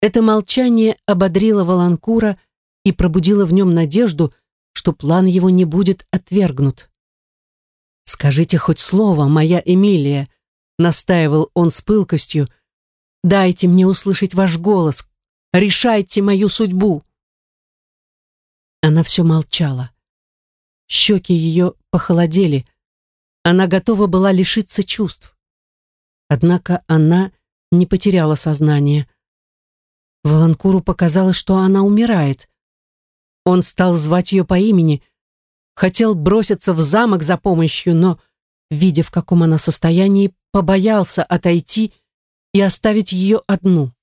Это молчание ободрило Воланкура и пробудило в нем надежду, что план его не будет отвергнут. «Скажите хоть слово, моя Эмилия», — настаивал он с пылкостью, — «дайте мне услышать ваш голос, решайте мою судьбу». Она все молчала. Щеки ее похолодели. Она готова была лишиться чувств. Однако она не потеряла сознание. Воланкуру показалось, что она умирает. Он стал звать ее по имени, хотел броситься в замок за помощью, но, видя, в каком она состоянии, побоялся отойти и оставить ее одну.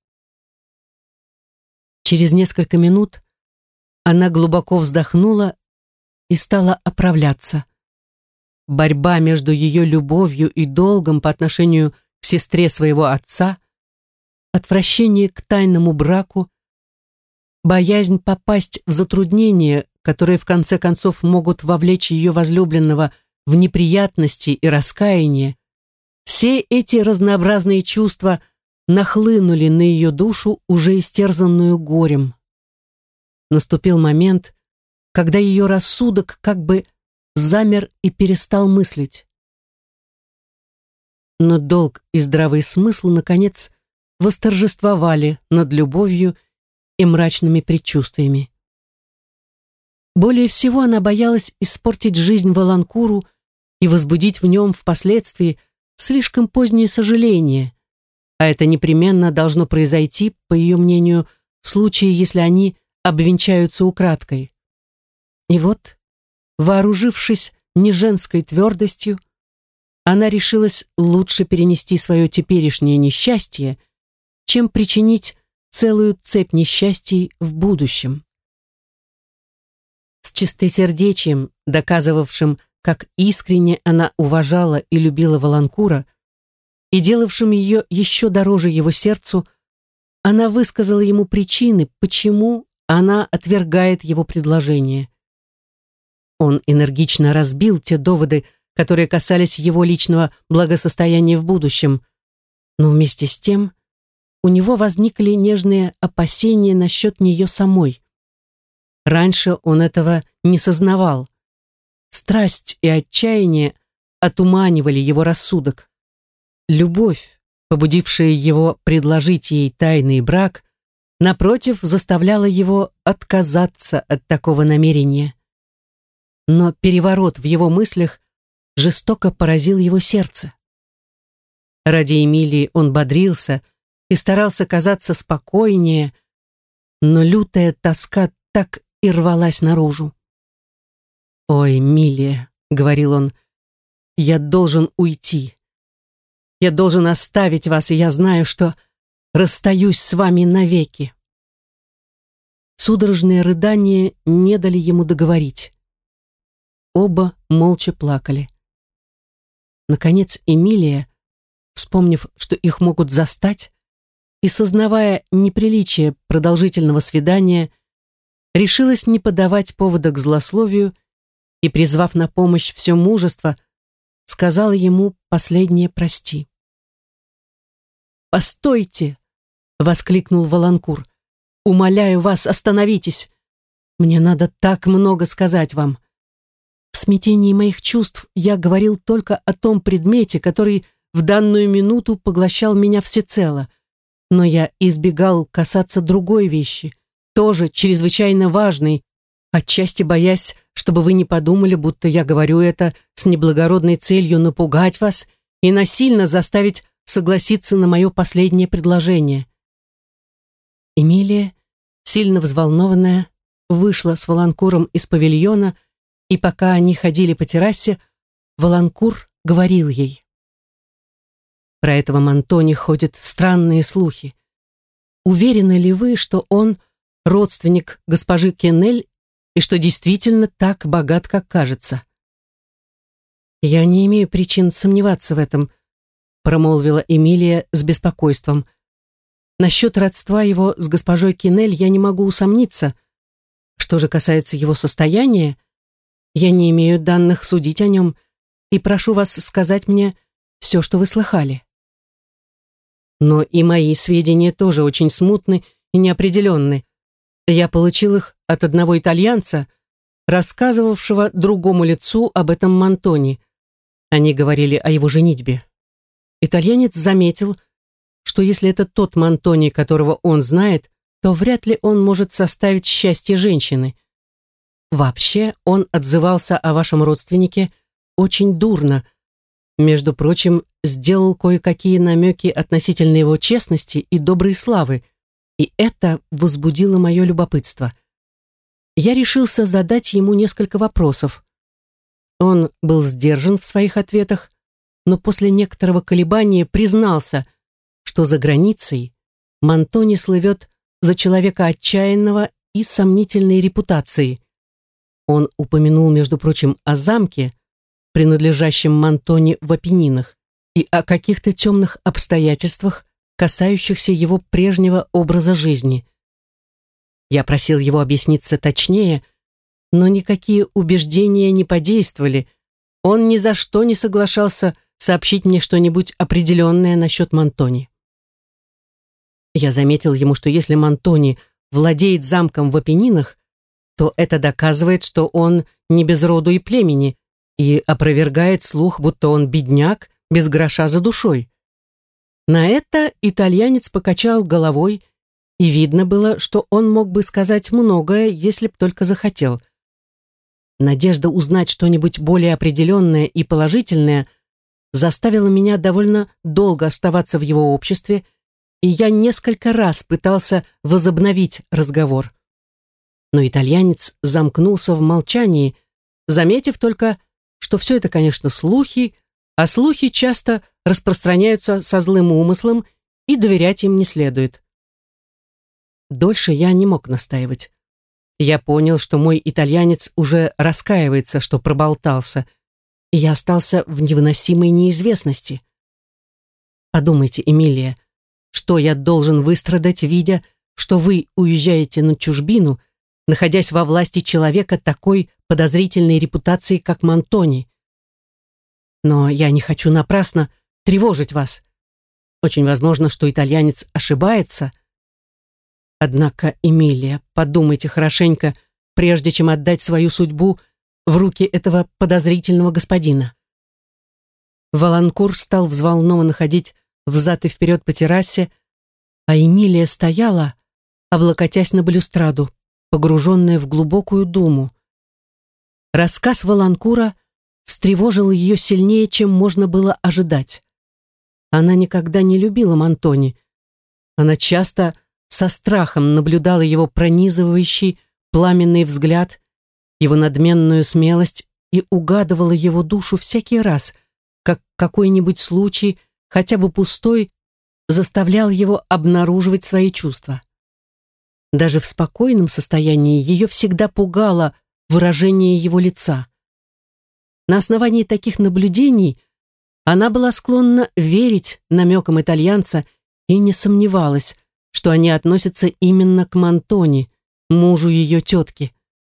Через несколько минут она глубоко вздохнула и стала оправляться. Борьба между ее любовью и долгом по отношению к сестре своего отца, отвращение к тайному браку, боязнь попасть в затруднения, которые в конце концов могут вовлечь ее возлюбленного в неприятности и раскаяние, все эти разнообразные чувства нахлынули на ее душу, уже истерзанную горем. Наступил момент, когда ее рассудок как бы замер и перестал мыслить. Но долг и здравый смысл, наконец, восторжествовали над любовью и мрачными предчувствиями. Более всего она боялась испортить жизнь Воланкуру и возбудить в нем впоследствии слишком позднее сожаление, а это непременно должно произойти, по ее мнению, в случае, если они обвенчаются украдкой. И вот, вооружившись неженской твердостью, она решилась лучше перенести свое теперешнее несчастье, чем причинить целую цепь несчастий в будущем. С чистосердечием, доказывавшим, как искренне она уважала и любила Воланкура, и делавшим ее еще дороже его сердцу, она высказала ему причины, почему она отвергает его предложение. Он энергично разбил те доводы, которые касались его личного благосостояния в будущем, но вместе с тем у него возникли нежные опасения насчет нее самой. Раньше он этого не сознавал. Страсть и отчаяние отуманивали его рассудок. Любовь, побудившая его предложить ей тайный брак, напротив, заставляла его отказаться от такого намерения. Но переворот в его мыслях жестоко поразил его сердце. Ради Эмилии он бодрился и старался казаться спокойнее, но лютая тоска так и рвалась наружу. «Ой, Эмилия», — говорил он, — «я должен уйти. Я должен оставить вас, и я знаю, что расстаюсь с вами навеки». Судорожные рыдания не дали ему договорить. Оба молча плакали. Наконец Эмилия, вспомнив, что их могут застать, и сознавая неприличие продолжительного свидания, решилась не подавать повода к злословию и, призвав на помощь все мужество, сказала ему последнее «прости». «Постойте!» — воскликнул Воланкур. «Умоляю вас, остановитесь! Мне надо так много сказать вам. В смятении моих чувств я говорил только о том предмете, который в данную минуту поглощал меня всецело, но я избегал касаться другой вещи, тоже чрезвычайно важной, отчасти боясь, чтобы вы не подумали, будто я говорю это с неблагородной целью напугать вас и насильно заставить согласиться на мое последнее предложение». Эмилия, сильно взволнованная, вышла с Воланкуром из павильона, и пока они ходили по террасе, Воланкур говорил ей: «Про этого Мантони ходят странные слухи. Уверены ли вы, что он родственник госпожи Кеннель и что действительно так богат, как кажется?» «Я не имею причин сомневаться в этом», промолвила Эмилия с беспокойством. «Насчет родства его с госпожой Кеннель я не могу усомниться. Что же касается его состояния, я не имею данных судить о нем и прошу вас сказать мне все, что вы слыхали». «Но и мои сведения тоже очень смутны и неопределенны. Я получил их от одного итальянца, рассказывавшего другому лицу об этом Мантони. Они говорили о его женитьбе. Итальянец заметил, что если это тот Мантони, которого он знает, то вряд ли он может составить счастье женщины. Вообще, он отзывался о вашем родственнике очень дурно. Между прочим, сделал кое-какие намеки относительно его честности и доброй славы, и это возбудило мое любопытство. Я решился задать ему несколько вопросов. Он был сдержан в своих ответах, но после некоторого колебания признался, что за границей Мантони слывет за человека отчаянного и сомнительной репутацией. Он упомянул, между прочим, о замке, принадлежащем Мантони в Апеннинах, и о каких-то темных обстоятельствах, касающихся его прежнего образа жизни. Я просил его объясниться точнее, но никакие убеждения не подействовали. Он ни за что не соглашался сообщить мне что-нибудь определенное насчет Мантони. Я заметил ему, что если Мантони владеет замком в Апеннинах, то это доказывает, что он не без роду и племени, и опровергает слух, будто он бедняк, без гроша за душой. На это итальянец покачал головой, и видно было, что он мог бы сказать многое, если б только захотел. Надежда узнать что-нибудь более определенное и положительное заставила меня довольно долго оставаться в его обществе, и я несколько раз пытался возобновить разговор. Но итальянец замкнулся в молчании, заметив только, что все это, конечно, слухи, а слухи часто распространяются со злым умыслом, и доверять им не следует. Дольше я не мог настаивать. Я понял, что мой итальянец уже раскаивается, что проболтался, и я остался в невыносимой неизвестности. Подумайте, Эмилия, что я должен выстрадать, видя, что вы уезжаете на чужбину, находясь во власти человека такой подозрительной репутации, как Мантони. Но я не хочу напрасно тревожить вас. Очень возможно, что итальянец ошибается. Однако, Эмилия, подумайте хорошенько, прежде чем отдать свою судьбу в руки этого подозрительного господина. Валанкур стал взволнованно ходить взад и вперед по террасе, а Эмилия стояла, облокотясь на балюстраду, погруженная в глубокую думу. Рассказ Валанкура встревожил ее сильнее, чем можно было ожидать. Она никогда не любила Мантони. Она часто со страхом наблюдала его пронизывающий, пламенный взгляд, его надменную смелость и угадывала его душу всякий раз, как какой-нибудь случай, хотя бы пустой, заставлял его обнаруживать свои чувства. Даже в спокойном состоянии ее всегда пугало выражение его лица. На основании таких наблюдений она была склонна верить намекам итальянца и не сомневалась, что они относятся именно к Мантони, мужу ее тетки.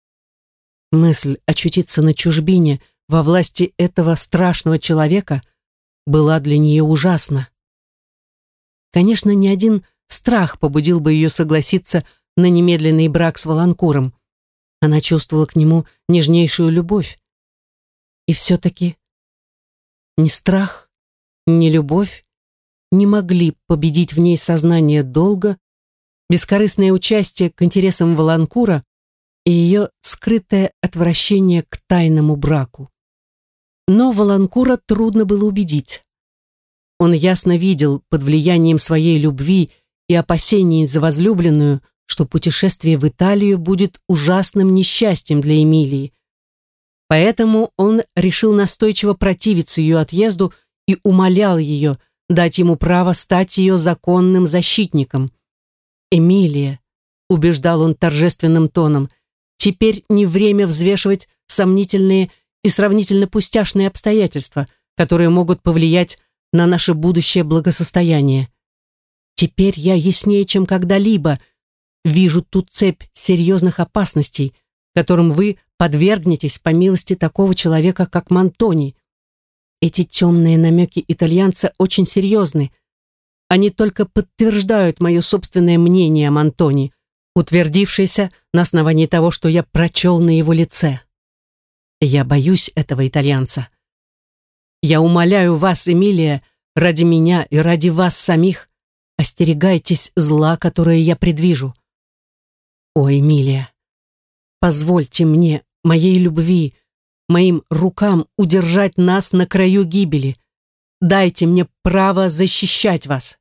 Мысль очутиться на чужбине во власти этого страшного человека была для нее ужасна. Конечно, ни один страх побудил бы ее согласиться на немедленный брак с Валанкуром. Она чувствовала к нему нежнейшую любовь. И все-таки ни страх, ни любовь не могли победить в ней сознание долга, бескорыстное участие к интересам Валанкура и ее скрытое отвращение к тайному браку. Но Валанкура трудно было убедить. Он ясно видел под влиянием своей любви и опасений за возлюбленную, что путешествие в Италию будет ужасным несчастьем для Эмилии. Поэтому он решил настойчиво противиться ее отъезду и умолял ее дать ему право стать ее законным защитником. «Эмилия», — убеждал он торжественным тоном, «теперь не время взвешивать сомнительные и сравнительно пустяшные обстоятельства, которые могут повлиять на наше будущее благосостояние. Теперь я яснее, чем когда-либо, вижу ту цепь серьезных опасностей, которым вы подвергнетесь по милости такого человека, как Мантони. Эти темные намеки итальянца очень серьезны. Они только подтверждают мое собственное мнение о Антони, утвердившееся на основании того, что я прочел на его лице. Я боюсь этого итальянца. Я умоляю вас, Эмилия, ради меня и ради вас самих, остерегайтесь зла, которое я предвижу. О, Эмилия, позвольте мне, моей любви, моим рукам удержать нас на краю гибели. Дайте мне право защищать вас.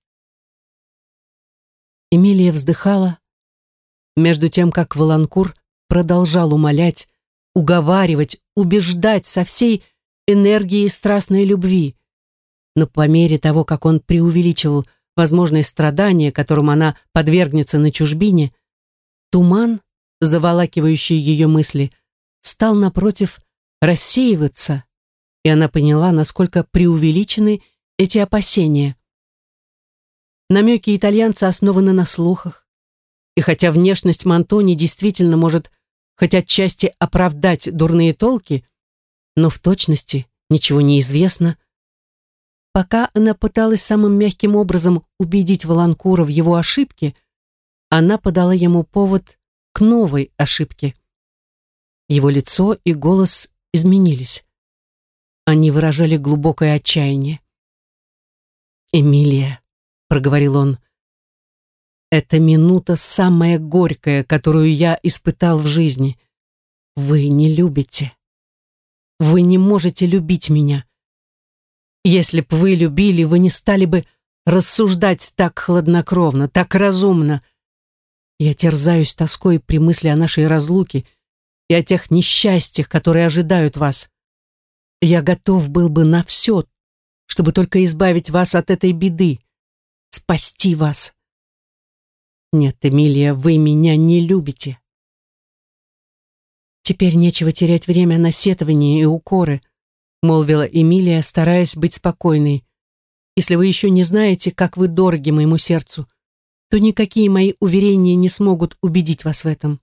Эмилия вздыхала, между тем, как Валанкур продолжал умолять, уговаривать, убеждать со всей энергией страстной любви. Но по мере того, как он преувеличивал возможные страдания, которым она подвергнется на чужбине, туман, заволакивающий ее мысли, стал, напротив, рассеиваться, и она поняла, насколько преувеличены эти опасения. Намеки итальянца основаны на слухах, и хотя внешность Монтони действительно может хоть отчасти оправдать дурные толки, но в точности ничего не известно. Пока она пыталась самым мягким образом убедить Валанкура в его ошибке, она подала ему повод к новой ошибке. Его лицо и голос изменились. Они выражали глубокое отчаяние. «Эмилия», — проговорил он, — «эта минута самая горькая, которую я испытал в жизни. Вы не любите. Вы не можете любить меня. Если б вы любили, вы не стали бы рассуждать так хладнокровно, так разумно. Я терзаюсь тоской при мысли о нашей разлуке и о тех несчастьях, которые ожидают вас. Я готов был бы на все, чтобы только избавить вас от этой беды, спасти вас. Нет, Эмилия, вы меня не любите». «Теперь нечего терять время на сетования и укоры», молвила Эмилия, стараясь быть спокойной. «Если вы еще не знаете, как вы дороги моему сердцу, то никакие мои уверения не смогут убедить вас в этом».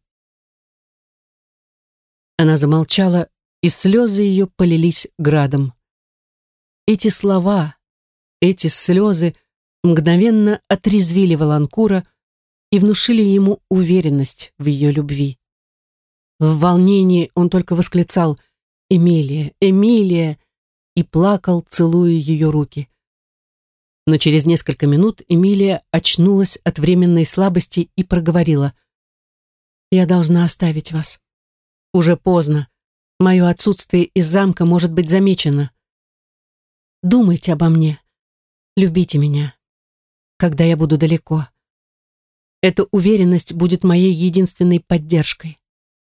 Она замолчала, и слезы ее полились градом. Эти слова, эти слезы мгновенно отрезвили Валанкура и внушили ему уверенность в ее любви. В волнении он только восклицал «Эмилия, Эмилия!» и плакал, целуя ее руки. Но через несколько минут Эмилия очнулась от временной слабости и проговорила: «Я должна оставить вас. Уже поздно. Мое отсутствие из замка может быть замечено. Думайте обо мне. Любите меня, когда я буду далеко. Эта уверенность будет моей единственной поддержкой».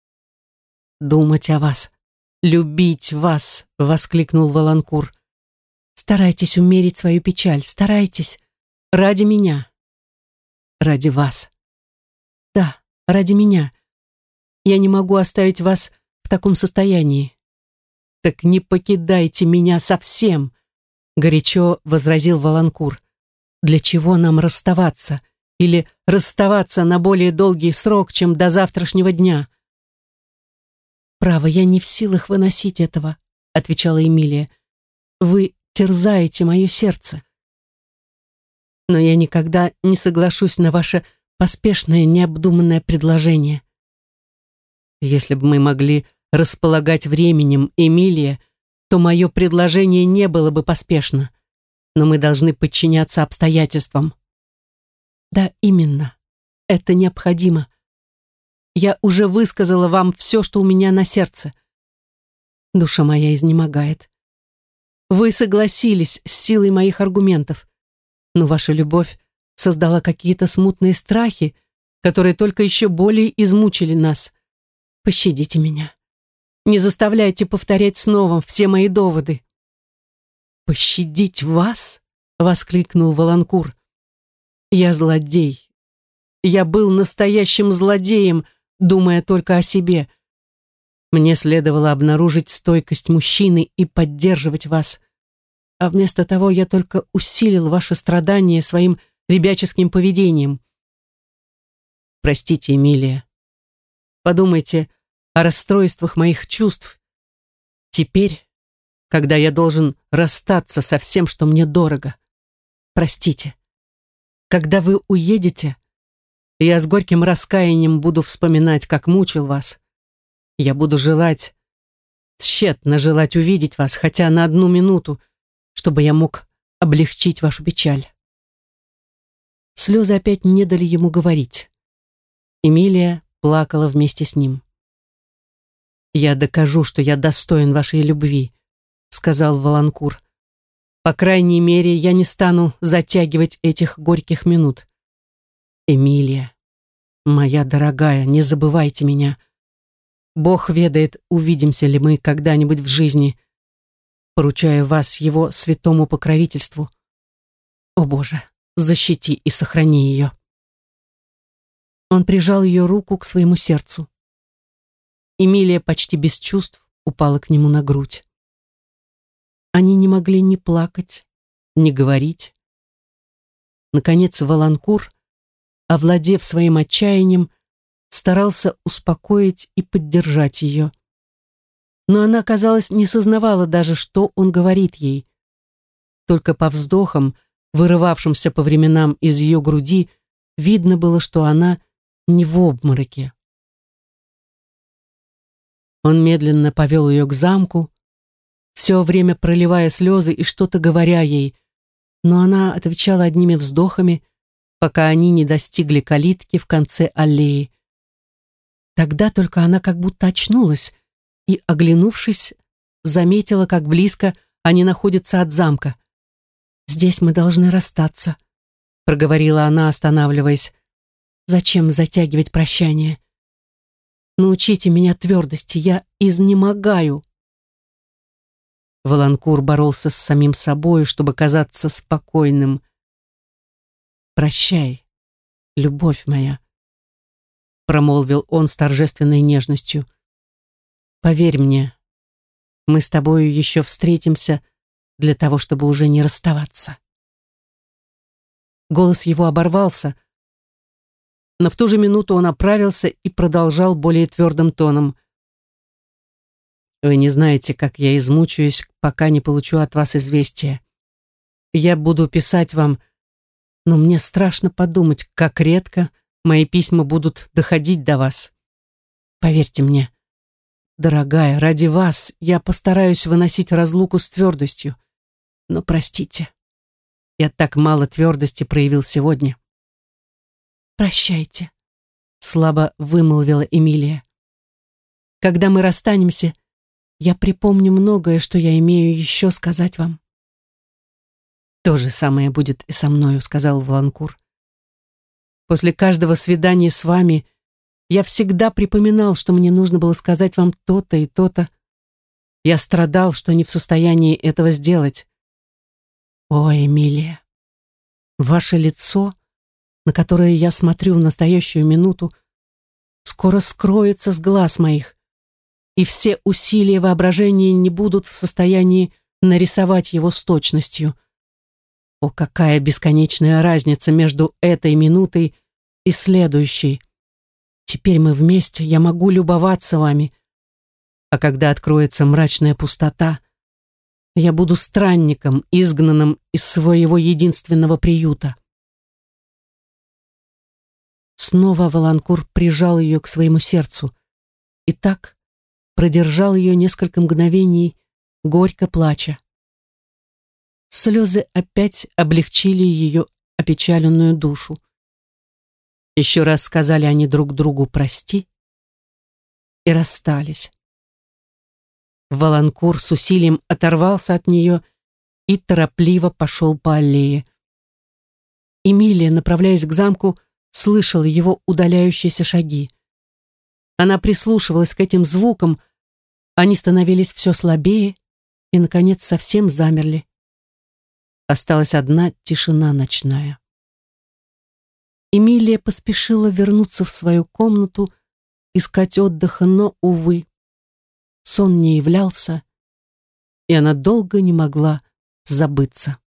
«Думать о вас, любить вас!» — воскликнул Валанкур. «Старайтесь умерить свою печаль, старайтесь. Ради меня. Ради вас. Да, ради меня. Я не могу оставить вас в таком состоянии». «Так не покидайте меня совсем!» — горячо возразил Валанкур. «Для чего нам расставаться? Или расставаться на более долгий срок, чем до завтрашнего дня?» «Право, я не в силах выносить этого», — отвечала Эмилия. «Вы терзаете мое сердце. Но я никогда не соглашусь на ваше поспешное, необдуманное предложение». «Если бы мы могли располагать временем, Эмилия, то мое предложение не было бы поспешно. Но мы должны подчиняться обстоятельствам». «Да, именно. Это необходимо. Я уже высказала вам все, что у меня на сердце. Душа моя изнемогает. Вы согласились с силой моих аргументов, но ваша любовь создала какие-то смутные страхи, которые только еще более измучили нас. Пощадите меня. Не заставляйте повторять снова все мои доводы». «Пощадить вас?» — воскликнул Валанкур. «Я злодей. Я был настоящим злодеем, думая только о себе. Мне следовало обнаружить стойкость мужчины и поддерживать вас. А вместо того я только усилил ваши страдания своим ребяческим поведением. Простите, Эмилия. Подумайте о расстройствах моих чувств. Теперь, когда я должен расстаться со всем, что мне дорого. Простите. Когда вы уедете, я с горьким раскаянием буду вспоминать, как мучил вас. Я буду желать, тщетно желать увидеть вас, хотя на одну минуту, чтобы я мог облегчить вашу печаль». Слезы опять не дали ему говорить. Эмилия плакала вместе с ним. «Я докажу, что я достоин вашей любви», — сказал Воланкур. «По крайней мере, я не стану затягивать этих горьких минут. Эмилия, моя дорогая, не забывайте меня. Бог ведает, увидимся ли мы когда-нибудь в жизни. Поручаю вас его святому покровительству. О Боже, защити и сохрани ее». Он прижал ее руку к своему сердцу. Эмилия почти без чувств упала к нему на грудь. Они не могли ни плакать, ни говорить. Наконец Воланкур, овладев своим отчаянием, старался успокоить и поддержать ее. Но она, казалось, не сознавала даже, что он говорит ей. Только по вздохам, вырывавшимся по временам из ее груди, видно было, что она не в обмороке. Он медленно повел ее к замку, все время проливая слезы и что-то говоря ей, но она отвечала одними вздохами, пока они не достигли калитки в конце аллеи. Тогда только она как будто очнулась и, оглянувшись, заметила, как близко они находятся от замка. «Здесь мы должны расстаться», — проговорила она, останавливаясь. «Зачем затягивать прощание? Научите меня твердости, я изнемогаю». Воланкур боролся с самим собой, чтобы казаться спокойным. «Прощай, любовь моя», — промолвил он с торжественной нежностью. «Поверь мне, мы с тобою еще встретимся для того, чтобы уже не расставаться». Голос его оборвался, но в ту же минуту он оправился и продолжал более твердым тоном. «Вы не знаете, как я измучаюсь, пока не получу от вас известия. Я буду писать вам, но мне страшно подумать, как редко мои письма будут доходить до вас. Поверьте мне, дорогая, ради вас я постараюсь выносить разлуку с твердостью, но простите, я так мало твердости проявил сегодня». «Прощайте», — слабо вымолвила Эмилия. «Когда мы расстанемся, я припомню многое, что я имею еще сказать вам». «То же самое будет и со мною», — сказал Воланкур. «После каждого свидания с вами я всегда припоминал, что мне нужно было сказать вам то-то и то-то. Я страдал, что не в состоянии этого сделать. О, Эмилия, ваше лицо, на которое я смотрю в настоящую минуту, скоро скроется с глаз моих, и все усилия воображения не будут в состоянии нарисовать его с точностью. О, какая бесконечная разница между этой минутой и следующей! Теперь мы вместе, я могу любоваться вами, а когда откроется мрачная пустота, я буду странником, изгнанным из своего единственного приюта». Снова Воланкур прижал ее к своему сердцу и так продержал ее несколько мгновений, горько плача. Слезы опять облегчили ее опечаленную душу. Еще раз сказали они друг другу «прости» и расстались. Воланкур с усилием оторвался от нее и торопливо пошел по аллее. Эмилия, направляясь к замку, слышала его удаляющиеся шаги. Она прислушивалась к этим звукам, они становились все слабее и, наконец, совсем замерли. Осталась одна тишина ночная. Эмилия поспешила вернуться в свою комнату, искать отдыха, но, увы, сон не являлся, и она долго не могла забыться.